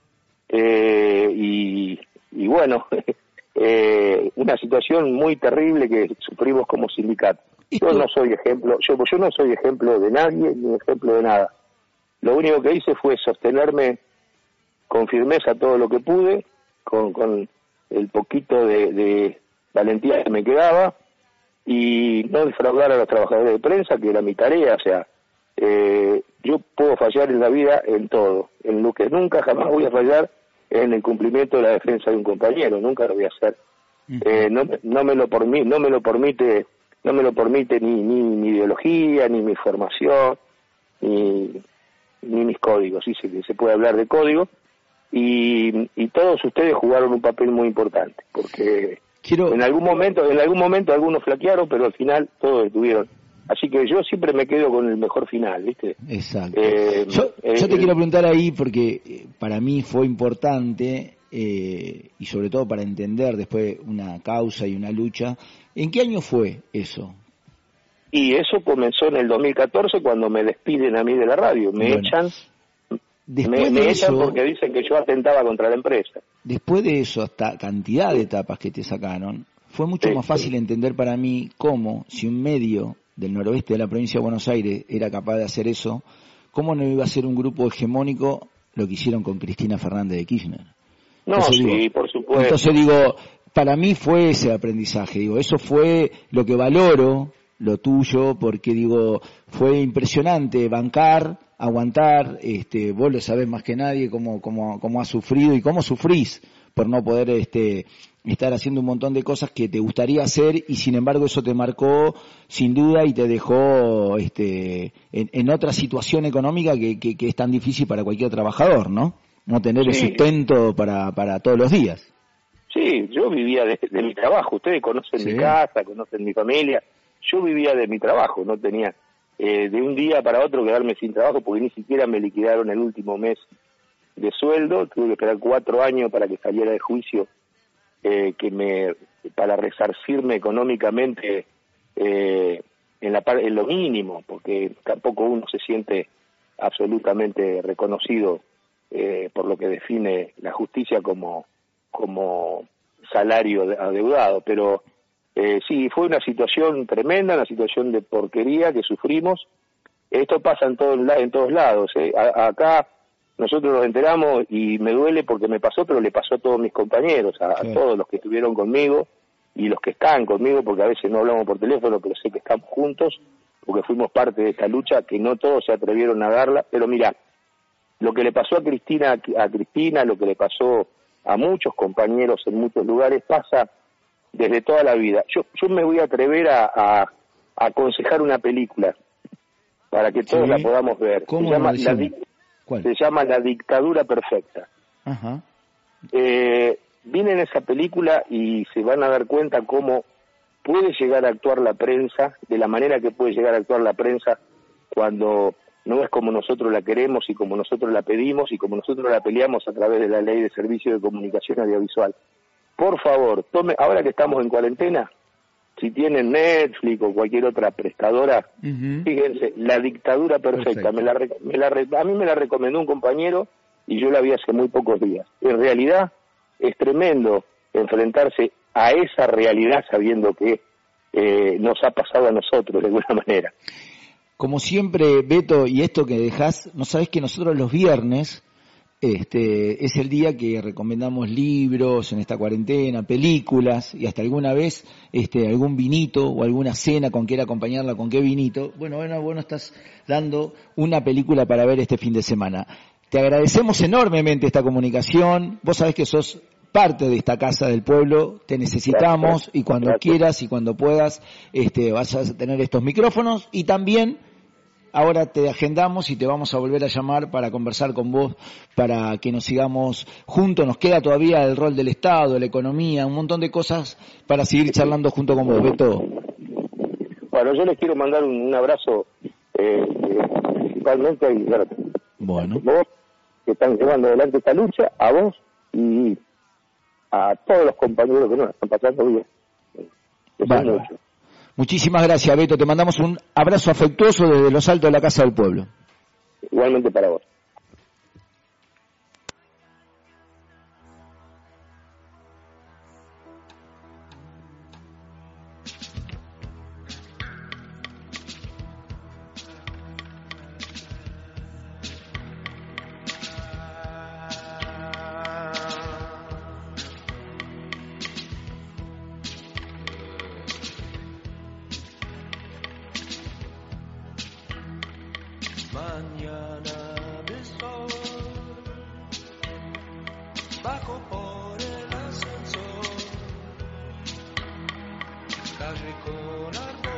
eh, y, y bueno, eh, una situación muy terrible que sufrimos como sindicato. Yo no soy ejemplo, yo, yo no soy ejemplo de nadie, ni ejemplo de nada. Lo único que hice fue sostenerme con firmeza todo lo que pude, con, con el poquito de, de valentía que me quedaba, y no defraudar a los trabajadores de prensa, que era mi tarea. O sea, eh, yo puedo fallar en la vida en todo, en lo que nunca jamás voy a fallar en el cumplimiento de la defensa de un compañero, nunca lo voy a hacer. Uh-huh. Eh, no, no me lo permi- no me lo permite, no me lo permite ni, ni mi ideología, ni mi formación, ni, ni mis códigos. Sí, se, se puede hablar de código, y, y todos ustedes jugaron un papel muy importante, porque Quiero... en algún momento, en algún momento algunos flaquearon, pero al final todos estuvieron. Así que yo siempre me quedo con el mejor final, ¿viste? Exacto. Eh,
yo,
eh,
yo te
eh,
quiero preguntar ahí, porque eh, para mí fue importante, eh, y sobre todo para entender después una causa y una lucha. ¿En qué año fue eso?
Y eso comenzó en el dos mil catorce, cuando me despiden a mí de la radio. Me bueno. echan
después
me,
de
me
eso,
echan porque dicen que yo atentaba contra la empresa.
Después de eso, hasta cantidad de etapas que te sacaron, fue mucho
Sí,
más fácil
sí.
entender para mí cómo, si un medio del noroeste de la provincia de Buenos Aires era capaz de hacer eso, cómo no iba a ser un grupo hegemónico lo que hicieron con Cristina Fernández de Kirchner.
No,
Entonces,
sí,
digo,
por supuesto.
Entonces digo, para mí fue ese aprendizaje, digo, eso fue lo que valoro, lo tuyo, porque digo, fue impresionante bancar, aguantar, este, vos lo sabés más que nadie cómo, cómo, cómo has sufrido y cómo sufrís por no poder este, estar haciendo un montón de cosas que te gustaría hacer y sin embargo eso te marcó sin duda y te dejó este, en, en otra situación económica que, que, que es tan difícil para cualquier trabajador, ¿no? No tener
Sí.
el sustento para, para todos los días.
Sí, yo vivía de, de mi trabajo. Ustedes conocen
Sí.
mi casa, conocen mi familia. Yo vivía de mi trabajo, no tenía eh, de un día para otro quedarme sin trabajo porque ni siquiera me liquidaron el último mes de sueldo. Tuve que esperar cuatro años para que saliera de juicio eh, que me para resarcirme económicamente eh, en, la, par- en lo mínimo, porque tampoco uno se siente absolutamente reconocido eh, por lo que define la justicia como como salario de- adeudado, pero eh, sí, fue una situación tremenda, una situación de porquería que sufrimos. Esto pasa en todos, la- en todos lados. ¿eh? A- acá nosotros nos enteramos y me duele porque me pasó, pero le pasó a todos mis compañeros, a, a
Sí.
todos los que estuvieron conmigo y los que están conmigo, porque a veces no hablamos por teléfono, pero sé que estamos juntos, porque fuimos parte de esta lucha, que no todos se atrevieron a darla, pero mira, lo que le pasó a Cristina, a Cristina, lo que le pasó a muchos compañeros en muchos lugares, pasa desde toda la vida. Yo, yo me voy a atrever a, a, a aconsejar una película para que todos
Sí.
la podamos ver.
¿Cómo
se, llama
no?
la,
Decime.
Dic-
¿Cuál?
se llama La Dictadura Perfecta.
Ajá.
Eh, vienen esa película y se van a dar cuenta cómo puede llegar a actuar la prensa, de la manera que puede llegar a actuar la prensa cuando no es como nosotros la queremos y como nosotros la pedimos y como nosotros la peleamos a través de la Ley de Servicio de Comunicación Audiovisual. Por favor, tome, ahora que estamos en cuarentena, si tienen Netflix o cualquier otra prestadora,
Ujú.
fíjense, La Dictadura Perfecta.
Perfecto.
Me la, re- me la re- a mí me la recomendó un compañero y yo la vi hace muy pocos días. En realidad es tremendo enfrentarse a esa realidad sabiendo que eh, nos ha pasado a nosotros de alguna manera.
Como siempre, Beto, y esto que dejás, no sabés que nosotros los viernes este, es el día que recomendamos libros en esta cuarentena, películas, y hasta alguna vez este, algún vinito o alguna cena con qué acompañarla, con qué vinito. Bueno, bueno, bueno, estás dando una película para ver este fin de semana. Te agradecemos enormemente esta comunicación. Vos sabés que sos parte de esta casa del pueblo, te necesitamos
Gracias.
y cuando
Gracias.
quieras y cuando puedas este, vas a tener estos micrófonos y también ahora te agendamos y te vamos a volver a llamar para conversar con vos, para que nos sigamos juntos. Nos queda todavía el rol del Estado, la economía, un montón de cosas para seguir charlando junto con vos, Beto.
Bueno, yo les quiero mandar un, un abrazo eh, eh, principalmente a Guillermo.
Bueno,
Vos que están llevando adelante esta lucha, a vos y a todos los compañeros que nos están pasando bien. Que son
Bárbaro.
muchos.
Muchísimas gracias, Beto. Te mandamos un abrazo afectuoso desde los altos de la Casa del Pueblo.
Igualmente para vos.
Mañana de sol, bajo por el ascensor, calle con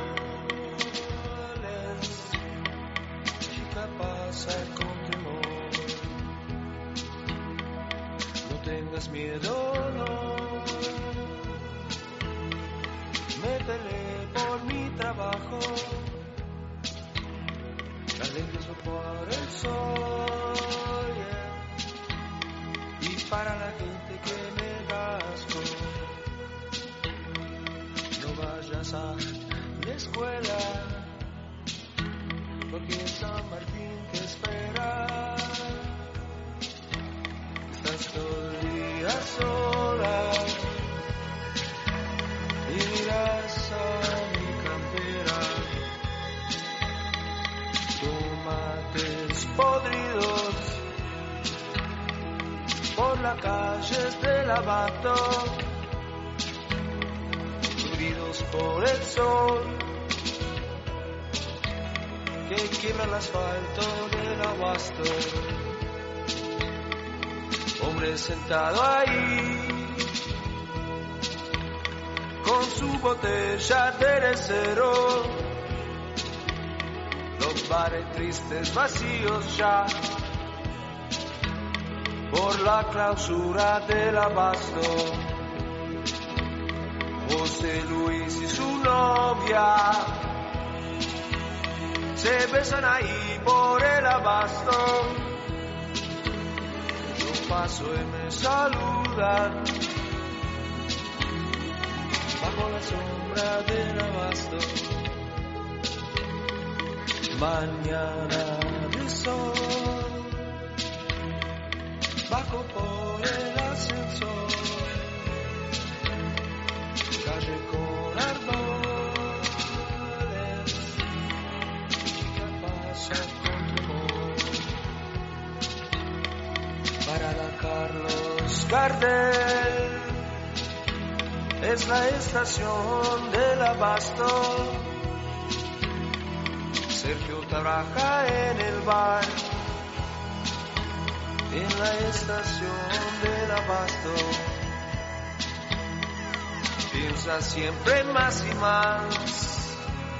árboles, chica pasa con temor, no tengas miedo, no, métele por mi trabajo. Alegreso por el sol, yeah. Y para la gente que me da asco, no vayas a la escuela, porque en San Martín te espera las olas y miras a mi campera. Tomates podridos por las calles del abasto, hundidos por el sol que quiebra el asfalto del abasto. Hombre sentado ahí con su botella de cero, los bares tristes vacíos ya por la clausura del abasto. José Luis y su novia se besan ahí por el abasto. Yo paso y me saludan bajo la sombra del abasto. Mañana de sol, bajo por el ascensor, calle con árboles, que pasa con temor. Parada Carlos Gardel, es la estación del abasto. Sergio trabaja en el bar, en la estación del abasto. Piensa siempre más y más,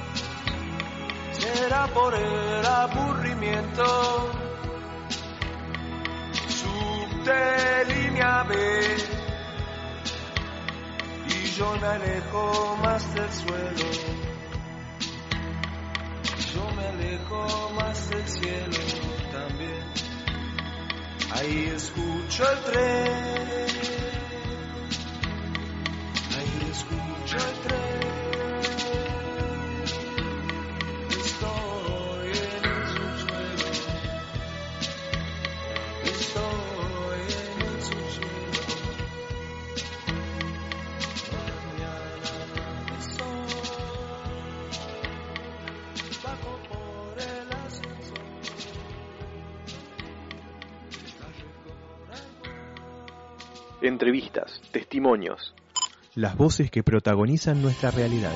será por el aburrimiento. Subte línea B y yo me alejo más del suelo. Yo me alejo más del cielo también. Ahí escucho el tren, ahí escucho el tren. Estoy en el subsuelo, estoy en el subsuelo. Mañana de sol, bajo por el ascensor.
Entrevistas, testimonios, las voces que protagonizan nuestra realidad.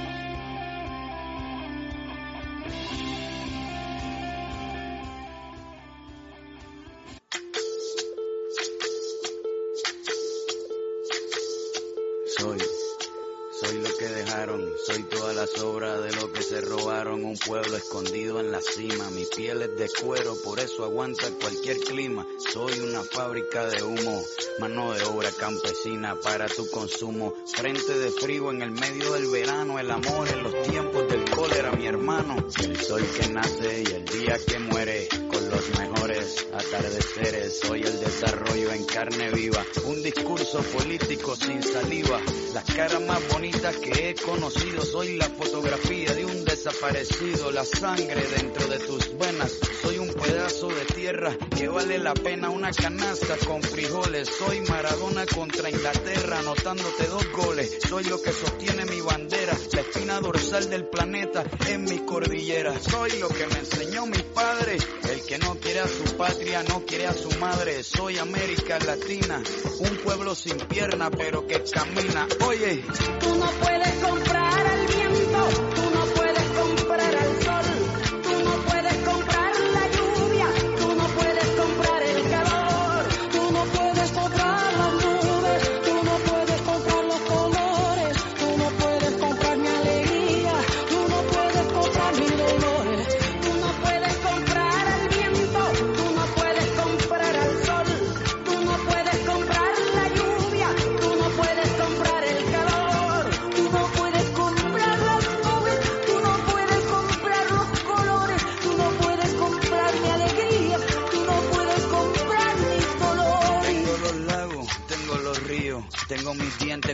Soy, soy lo que dejaron, soy toda la sobra de lo que se robaron, un pueblo escondido en la cima, mi piel es de cuero, por eso aguanta cualquier clima, soy una fábrica de humo, mano de obra campesina para tu consumo, frente de frío en el medio del verano, el amor en los tiempos del cólera, mi hermano, el sol que nace y el día que muere, con los mejores atardeceres, soy el desarrollo en carne viva, un discurso político sin saliva, las caras más bonitas que he conocido, soy la fotografía de un desaparecido, la sangre dentro de tus venas, soy un pedazo de tierra que vale la pena una canasta con frijoles, soy Maradona contra Inglaterra, anotándote dos goles, soy lo que sostiene mi bandera, la espina dorsal del planeta en mi cordillera, soy lo que me enseñó mi padre, el que no quiere a su patria, no quiere a su madre, soy América Latina, un pueblo sin pierna pero que camina, oye.
Tú no puedes comprar al viento, tú no puedes comprar al sol, tú no puedes comprar la lluvia, tú no puedes comprar el calor, tú no puedes comprar las nubes, tú no puedes comprar los colores, tú no puedes comprar mi alegría, tú no puedes comprar mis dolores, tú no puedes comprar al viento, tú no puedes comprar al sol, tú no puedes comprar la lluvia, tú no puedes comprar el calor, tú no puedes comprar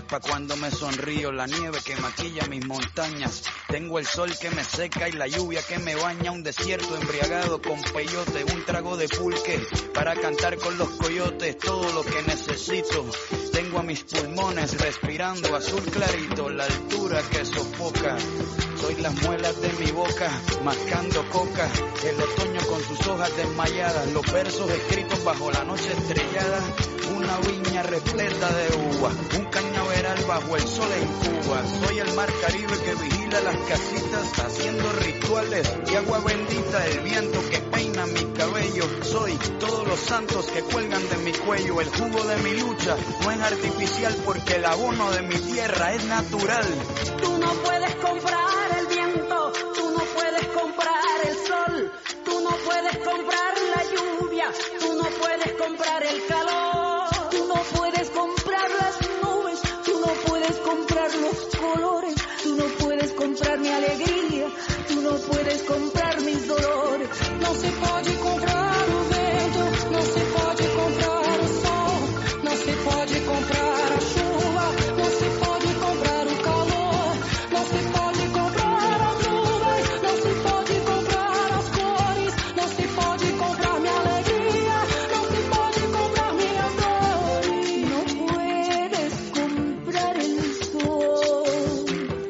pa' cuando me sonrío, la nieve que maquilla mis montañas. Tengo el sol que me seca y la lluvia que me baña, un desierto embriagado con peyote, un trago de pulque para cantar con los coyotes, todo lo que necesito. Tengo a mis pulmones respirando azul clarito, la altura que sofoca. Soy las muelas de mi boca, mascando coca, el otoño con sus hojas desmayadas, los versos escritos bajo la noche estrellada, una viña repleta de uva, un cañaveral bajo el sol en Cuba. Soy el mar Caribe que vigila las casitas, haciendo rituales y agua bendita, el viento que peina mi cabello. Soy todos los santos que cuelgan de mi cuello, el jugo de mi lucha no es artificial porque el abono de mi tierra es natural.
Tú no puedes comprar el viento, tú no puedes comprar el sol, tú no puedes comprar la lluvia, tú no puedes comprar el calor, tú no puedes comprar las nubes, tú no puedes comprar los colores, tú no puedes comprar mi alegría, tú no puedes comprar mis dolores. No se pode comprar o vento, no se pode comprar o sol, no se pode comprar a chuva, no se pode comprar o calor, no se pode comprar as nuvens, no se pode comprar as cores, no se pode comprar minha alegria, no se pode comprar minhas dores. No puedes comprar el sol,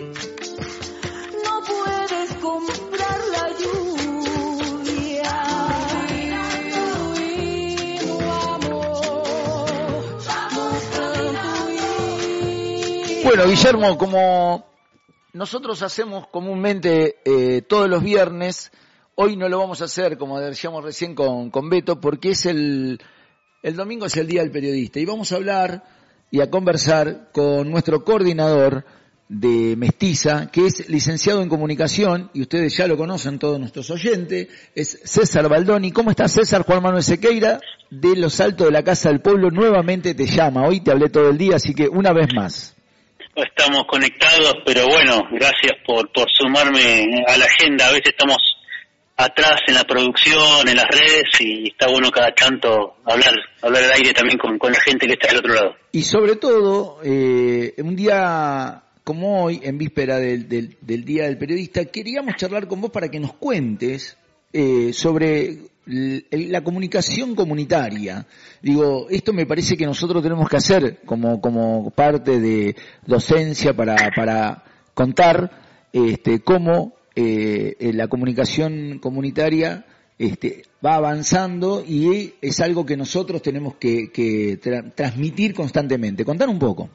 no puedes comprar la lluvia. Y no amor, mostrando y...
Bueno, Guillermo, como nosotros hacemos comúnmente eh, todos los viernes, hoy no lo vamos a hacer, como decíamos recién con, con Beto, porque es el, el domingo es el Día del Periodista, y vamos a hablar y a conversar con nuestro coordinador de Mestiza, que es licenciado en comunicación, y ustedes ya lo conocen, todos nuestros oyentes, es César Baldoni. ¿Cómo estás, César? Juan Manuel Sequeira, de Los Altos de la Casa del Pueblo, nuevamente te llama. Hoy te hablé todo el día, así que una vez más.
No estamos conectados, pero bueno, gracias por, por sumarme a la agenda. A veces estamos atrás en la producción, en las redes, y está bueno cada tanto hablar hablar al aire también con, con la gente que está del otro lado.
Y sobre todo, eh, un día como hoy, en víspera del, del, del Día del Periodista, queríamos charlar con vos para que nos cuentes eh, sobre la comunicación comunitaria. Digo, esto me parece que nosotros tenemos que hacer como como parte de docencia para para contar este cómo eh, la comunicación comunitaria este va avanzando, y es algo que nosotros tenemos que, que tra- transmitir constantemente. Contar un poco.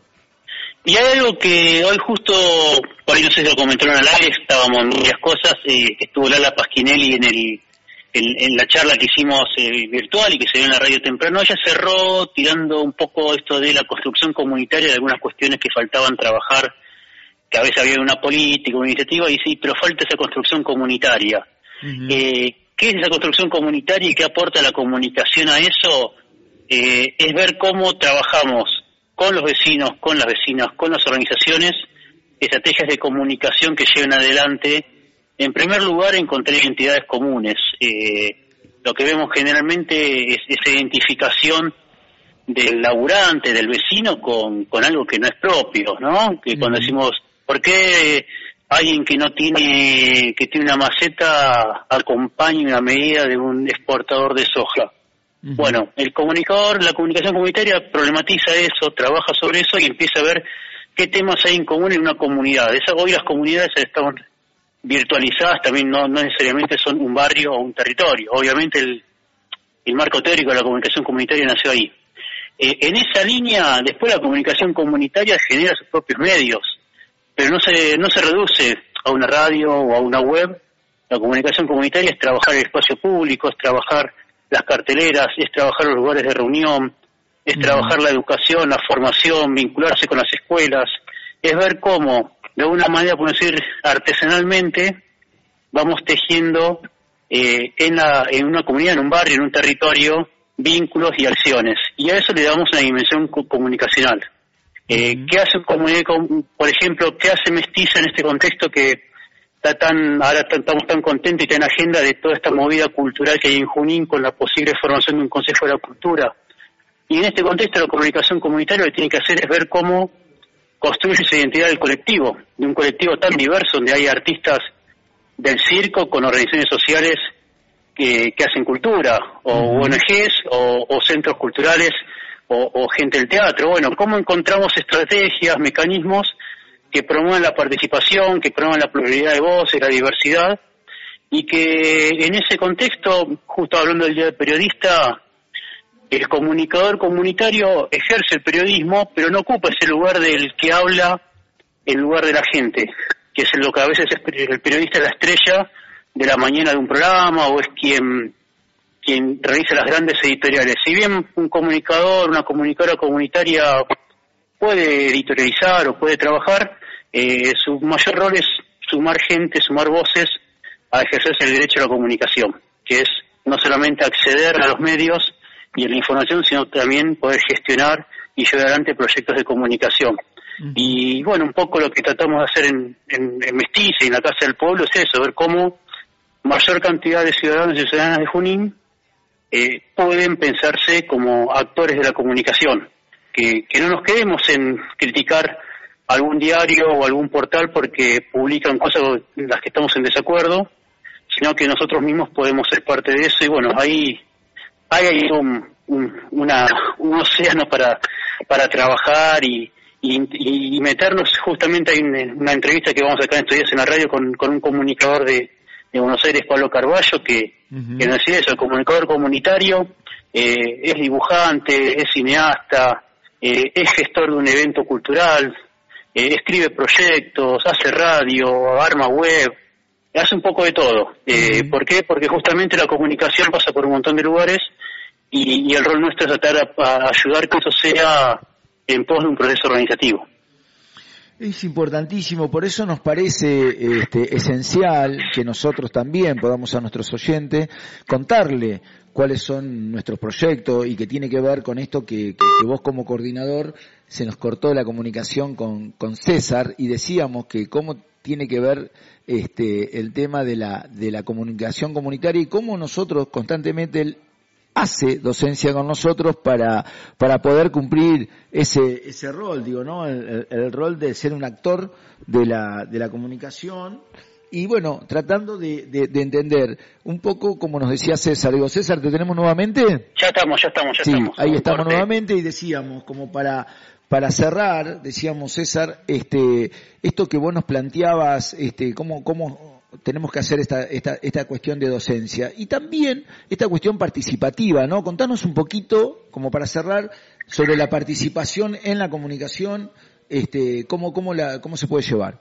Y hay algo que hoy justo, por ahí no sé si lo comentaron al aire, estábamos en varias cosas, eh, estuvo Lala Pasquinelli en el En, en la charla que hicimos eh, virtual y que se dio en la radio temprano. Ella cerró tirando un poco esto de la construcción comunitaria, de algunas cuestiones que faltaban trabajar, que a veces había una política, una iniciativa, y sí, pero falta esa construcción comunitaria. Uh-huh. Eh, ¿Qué es esa construcción comunitaria y qué aporta la comunicación a eso? Eh, es ver cómo trabajamos con los vecinos, con las vecinas, con las organizaciones, estrategias de comunicación que lleven adelante. En primer lugar, encontrar identidades comunes. Eh, lo que vemos generalmente es esa identificación del laburante, del vecino, con, con algo que no es propio, ¿no? Que cuando decimos, ¿por qué alguien que no tiene, que tiene una maceta acompaña una medida de un exportador de soja? Uh-huh. Bueno, el comunicador, la comunicación comunitaria problematiza eso, trabaja sobre eso y empieza a ver qué temas hay en común en una comunidad. Esa, hoy las comunidades están virtualizadas, también no, no necesariamente son un barrio o un territorio. Obviamente el, el marco teórico de la comunicación comunitaria nació ahí. Eh, en esa línea, después la comunicación comunitaria genera sus propios medios, pero no se no se reduce a una radio o a una web. La comunicación comunitaria es trabajar el espacio público, es trabajar las carteleras, es trabajar los lugares de reunión, es mm. trabajar la educación, la formación, vincularse con las escuelas, es ver cómo, de alguna manera, por decir, artesanalmente, vamos tejiendo eh, en, la, en una comunidad, en un barrio, en un territorio, vínculos y acciones. Y a eso le damos una dimensión co- comunicacional. Eh, mm. ¿Qué hace un comunidad, por ejemplo, qué hace Mestiza en este contexto que está tan, ahora estamos tan contentos y tan en agenda de toda esta movida cultural que hay en Junín con la posible formación de un Consejo de la Cultura? Y en este contexto la comunicación comunitaria lo que tiene que hacer es ver cómo construye esa identidad del colectivo, de un colectivo tan diverso donde hay artistas del circo con organizaciones sociales que, que hacen cultura, o uh-huh. O N Ges, o, o centros culturales, o, o gente del teatro. Bueno, ¿cómo encontramos estrategias, mecanismos que promuevan la participación, que promuevan la pluralidad de voces, la diversidad, y que en ese contexto, justo hablando del Día del Periodista, el comunicador comunitario ejerce el periodismo, pero no ocupa ese lugar del que habla en lugar de la gente, que es lo que a veces es el periodista es la estrella de la mañana de un programa, o es quien quien realiza las grandes editoriales. Si bien un comunicador, una comunicadora comunitaria puede editorializar o puede trabajar, eh, su mayor rol es sumar gente, sumar voces a ejercerse el derecho a la comunicación, que es no solamente acceder a los medios y a la información, sino también poder gestionar y llevar adelante proyectos de comunicación. Uh-huh. Y bueno, un poco lo que tratamos de hacer en, en, en Mestiza y en la Casa del Pueblo es eso, ver cómo mayor cantidad de ciudadanos y ciudadanas de Junín eh, pueden pensarse como actores de la comunicación, que, que no nos quedemos en criticar algún diario o algún portal porque publican cosas en las que estamos en desacuerdo, sino que nosotros mismos podemos ser parte de eso. Y bueno, ahí hay ahí un, un, una, un océano para para trabajar y, y, y meternos. Justamente hay una entrevista que vamos a sacar en estos días en la radio con, con un comunicador de, de Buenos Aires, Pablo Carballo, que, uh-huh. que nos decía eso, el comunicador comunitario eh, es dibujante, es cineasta, eh, es gestor de un evento cultural, eh, escribe proyectos, hace radio, arma web, hace un poco de todo. Eh, uh-huh. ¿Por qué? Porque justamente la comunicación pasa por un montón de lugares y, y el rol nuestro es tratar a, a ayudar que eso sea en pos de un proceso organizativo.
Es importantísimo, por eso nos parece este, esencial que nosotros también podamos a nuestros oyentes contarle cuáles son nuestros proyectos y que tiene que ver con esto que, que, que vos como coordinador se nos cortó la comunicación con, con César y decíamos que cómo tiene que ver este el tema de la de la comunicación comunitaria y cómo nosotros constantemente él hace docencia con nosotros para para poder cumplir ese ese rol, digo, ¿no? El, el, el rol de ser un actor de la de la comunicación y bueno, tratando de, de, de entender un poco como nos decía César. Digo, César, ¿te tenemos nuevamente?
Ya estamos, ya estamos, ya
sí,
estamos.
Ahí estamos corte. Nuevamente y decíamos como para Para cerrar, decíamos César, este, esto que vos nos planteabas, este, cómo, cómo tenemos que hacer esta, esta, esta cuestión de docencia y también esta cuestión participativa, ¿no? Contanos un poquito, como para cerrar, sobre la participación en la comunicación, este, cómo, cómo la, cómo se puede llevar.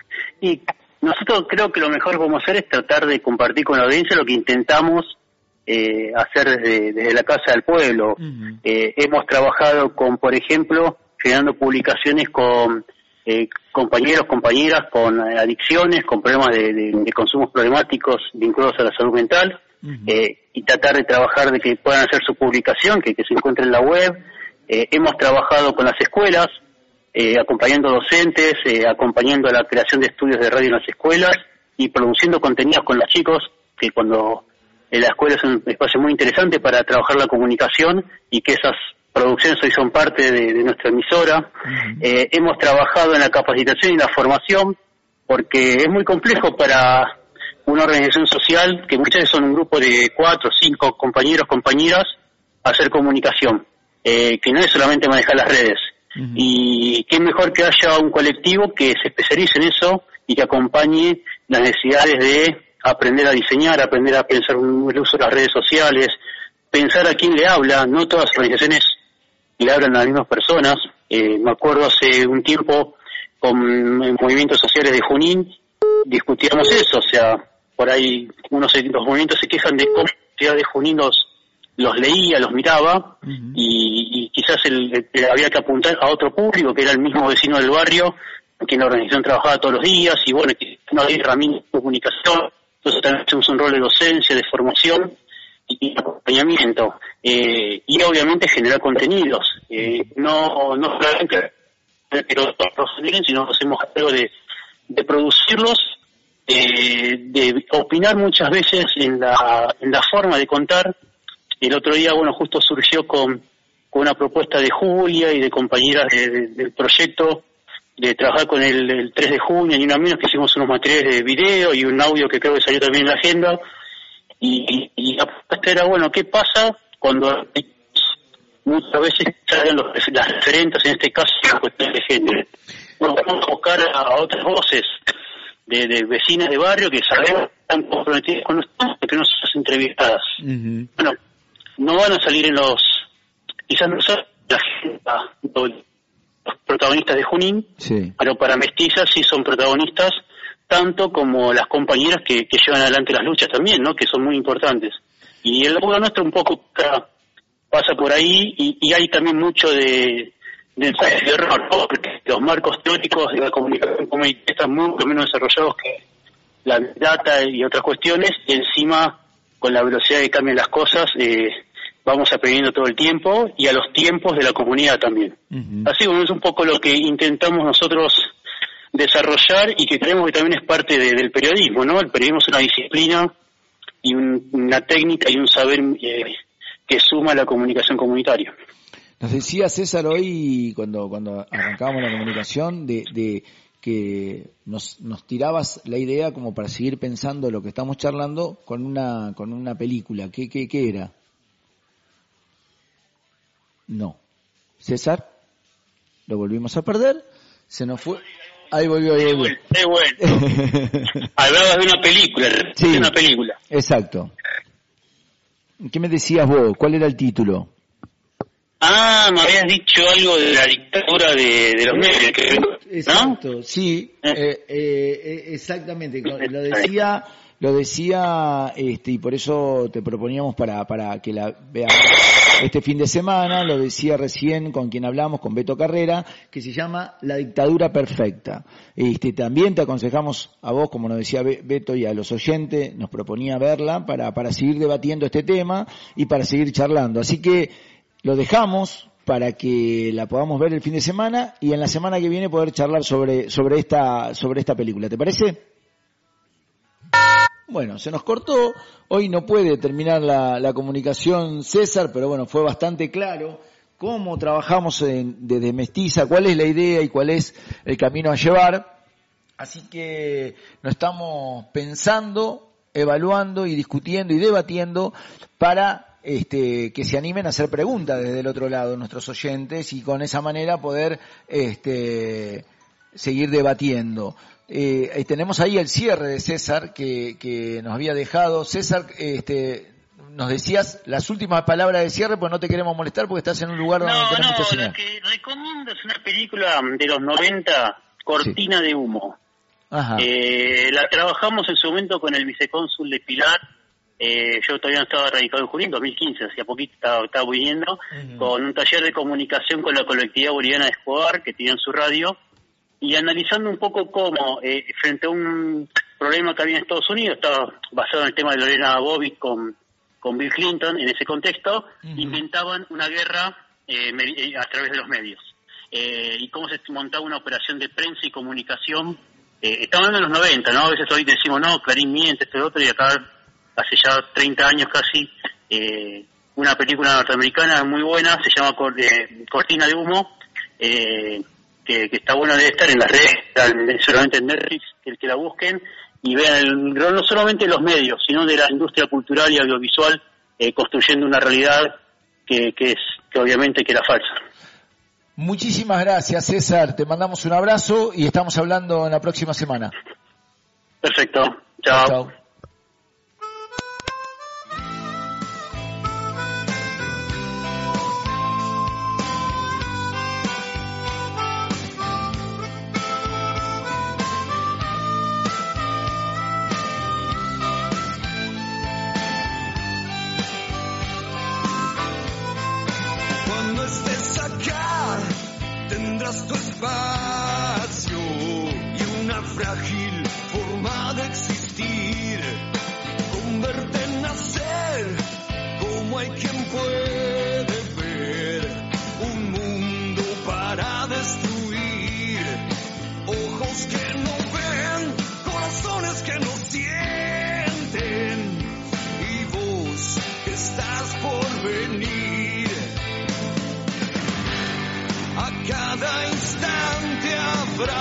Y nosotros creo que lo mejor que vamos a hacer es tratar de compartir con la audiencia lo que intentamos eh, hacer desde, desde la Casa del Pueblo. Uh-huh. Eh, hemos trabajado con, por ejemplo, generando publicaciones con eh, compañeros, compañeras con eh, adicciones, con problemas de, de, de consumos problemáticos vinculados a la salud mental, uh-huh. eh, y tratar de trabajar de que puedan hacer su publicación, que, que se encuentre en la web. Eh, hemos trabajado con las escuelas, eh, acompañando docentes, eh, acompañando la creación de estudios de radio en las escuelas y produciendo contenidos con los chicos, que cuando eh, la escuela es un espacio muy interesante para trabajar la comunicación y que esas producciones hoy son parte de, de nuestra emisora. Uh-huh. Eh, hemos trabajado en la capacitación y la formación porque es muy complejo para una organización social, que muchas veces son un grupo de cuatro o cinco compañeros, compañeras, hacer comunicación, eh, que no es solamente manejar las redes. Uh-huh. Y qué mejor que haya un colectivo que se especialice en eso y que acompañe las necesidades de aprender a diseñar, aprender a pensar el uso de las redes sociales, pensar a quién le habla. No todas las organizaciones le hablan a las mismas personas. Eh, me acuerdo hace un tiempo con movimientos sociales de Junín discutíamos eso, o sea, por ahí unos los movimientos se quejan de cómo la ciudad de Junín los, los leía, los miraba, uh-huh. y, y quizás el, el, había que apuntar a otro público que era el mismo vecino del barrio, que en la organización trabajaba todos los días, y bueno, que no había herramientas de comunicación. Entonces también hacemos un rol de docencia, de formación y acompañamiento, eh, y obviamente generar contenidos, eh, no no solamente que los generen, sino hacemos algo de, de producirlos, eh, de opinar muchas veces en la en la forma de contar. El otro día, bueno, justo surgió con, con una propuesta de Julia y de compañeras de, de, del proyecto, de trabajar con el, el tres de junio, ni una menos, que hicimos unos materiales de video y un audio que creo que salió también en la agenda. Y, y la propuesta era, bueno, ¿qué pasa cuando muchas veces salen los, las referentes, en este caso, la cuestión de género? Bueno, vamos a buscar a otras voces de, de vecinas de barrio que sabemos que están comprometidas con nosotros, que no son entrevistadas. Uh-huh. Bueno, no van a salir en los, quizás no son la gente, los protagonistas de Junín, sí, pero para Mestizas sí son protagonistas, tanto como las compañeras que, que llevan adelante las luchas también, ¿no? Que son muy importantes. Y el laburo nuestro un poco pasa por ahí, y, y hay también mucho de, de ensayo de error, ¿no? Porque los marcos teóricos de la comunicación comunitaria están mucho menos desarrollados que la data y otras cuestiones, y encima, con la velocidad que cambian las cosas, eh, vamos aprendiendo todo el tiempo, y a los tiempos de la comunidad también. Uh-huh. Así que es un poco lo que intentamos nosotros desarrollar, y que creemos que también es parte de, del periodismo, ¿no? El periodismo es una disciplina y un, una técnica y un saber eh, que suma a la comunicación comunitaria.
Nos decía César hoy, cuando cuando arrancábamos la comunicación, de, de que nos, nos tirabas la idea como para seguir pensando lo que estamos charlando con una con una película. ¿Qué, qué, qué era? No. César, lo volvimos a perder, se nos fue. Ahí volvió, ahí volvió.
Qué bueno. Hablabas de una película, sí, de una película.
Exacto. ¿Qué me decías vos? ¿Cuál era el título?
Ah, me habías dicho algo de la dictadura de, de los medios, ¿no?
Exacto, sí, eh. Eh, eh, exactamente. Lo decía, lo decía, este, y por eso te proponíamos para para que la veamos este fin de semana. Lo decía recién con quien hablamos, con Beto Carrera, que se llama La dictadura perfecta. Este, también te aconsejamos a vos, como nos decía Beto, y a los oyentes, nos proponía verla para para seguir debatiendo este tema y para seguir charlando. Así que lo dejamos para que la podamos ver el fin de semana, y en la semana que viene poder charlar sobre sobre esta sobre esta película. ¿Te parece? Bueno, se nos cortó, hoy no puede terminar la, la comunicación César, pero bueno, fue bastante claro cómo trabajamos en, desde Mestiza, cuál es la idea y cuál es el camino a llevar. Así que nos estamos pensando, evaluando y discutiendo y debatiendo para este que se animen a hacer preguntas desde el otro lado, nuestros oyentes, y con esa manera poder este seguir debatiendo. Eh, tenemos ahí el cierre de César que, que nos había dejado. César, este, nos decías las últimas palabras de cierre, pues no te queremos molestar porque estás en un lugar donde
no,
no tenemos
no,
mucha señal.
Lo que recomiendo es una película de los noventa, Cortina sí. de Humo. Ajá. Eh, la trabajamos en su momento con el vicecónsul de Pilar. Eh, yo todavía no estaba radicado en Junín, dos mil quince, hacía poquito estaba, estaba viniendo, uh-huh. con un taller de comunicación con la colectividad boliviana de Escobar, que tenían su radio, y analizando un poco cómo, eh, frente a un problema que había en Estados Unidos, estaba basado en el tema de Lorena Bobbitt con, con Bill Clinton, en ese contexto, uh-huh. inventaban una guerra eh, a través de los medios. Eh, y cómo se montaba una operación de prensa y comunicación. Eh, estamos hablando de los noventa, ¿no? A veces hoy decimos, no, Clarín miente, esto y otro, y acá hace ya treinta años casi, eh, una película norteamericana muy buena, se llama Cor- eh, Cortina de Humo, eh, que, que está buena, debe estar en las redes, solamente en Netflix, que, que la busquen y vean el rol no solamente de los medios, sino de la industria cultural y audiovisual, eh, construyendo una realidad que, que es que obviamente que era falsa.
Muchísimas gracias, César, te mandamos un abrazo y estamos hablando en la próxima semana.
Perfecto, chao.
Chao.
Tu espacio y una frágil forma de existir, con verte nacer como hay quien puede ver un mundo para destruir, ojos que no ven, corazones que no sienten, y vos que estás por venir. A cada instante habrá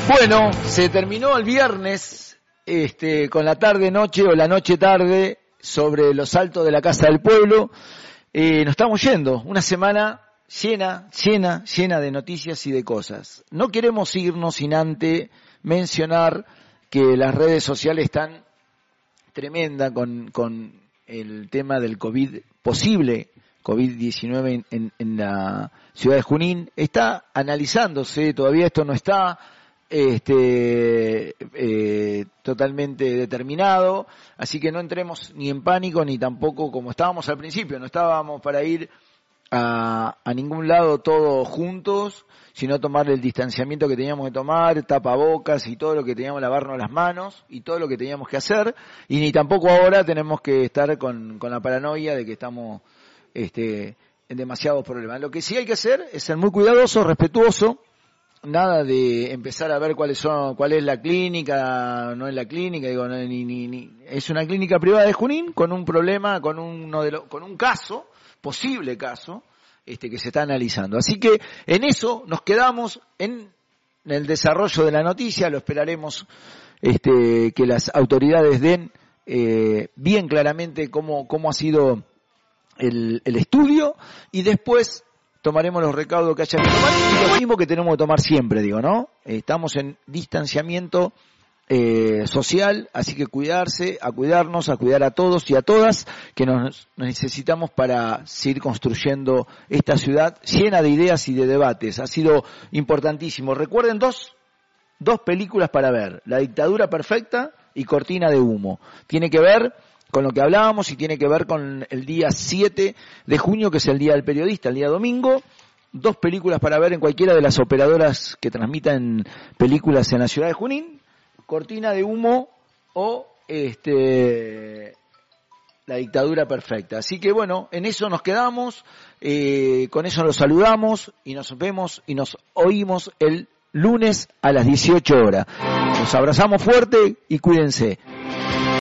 Bueno, se terminó el viernes este, con la tarde-noche o la noche-tarde sobre los altos de la Casa del Pueblo. Eh, nos estamos yendo, una semana llena, llena, llena de noticias y de cosas. No queremos irnos sin antes mencionar que las redes sociales están tremenda con, con el tema del COVID, posible COVID diecinueve en, en, en la ciudad de Junín. Está analizándose, todavía esto no está este eh, totalmente determinado, así que no entremos ni en pánico ni tampoco como estábamos al principio, no estábamos para ir a, a ningún lado todos juntos, sino tomar el distanciamiento que teníamos que tomar, tapabocas y todo lo que teníamos que lavarnos las manos y todo lo que teníamos que hacer, y ni tampoco ahora tenemos que estar con, con la paranoia de que estamos este en demasiados problemas. Lo que sí hay que hacer es ser muy cuidadoso, respetuoso. Nada de empezar a ver cuáles son, cuál es la clínica, no es la clínica, digo, no, ni, ni, ni, es una clínica privada de Junín con un problema, con uno de lo, con un caso, posible caso, este que se está analizando. Así que en eso nos quedamos en, en el desarrollo de la noticia, lo esperaremos este que las autoridades den eh, bien claramente cómo, cómo ha sido el, el estudio y después tomaremos los recaudos que haya que tomar y lo mismo que tenemos que tomar siempre, digo, ¿no? Estamos en distanciamiento eh, social, así que cuidarse, a cuidarnos, a cuidar a todos y a todas, que nos, nos necesitamos para seguir construyendo esta ciudad llena de ideas y de debates. Ha sido importantísimo. Recuerden dos, dos películas para ver, La dictadura perfecta y Cortina de humo. Tiene que ver con lo que hablábamos y tiene que ver con el día siete de junio, que es el Día del Periodista, el día domingo. Dos películas para ver en cualquiera de las operadoras que transmitan películas en la ciudad de Junín. Cortina de humo o este La dictadura perfecta. Así que bueno, en eso nos quedamos, eh, con eso los saludamos y nos vemos y nos oímos el lunes a las dieciocho horas. Nos abrazamos fuerte y cuídense.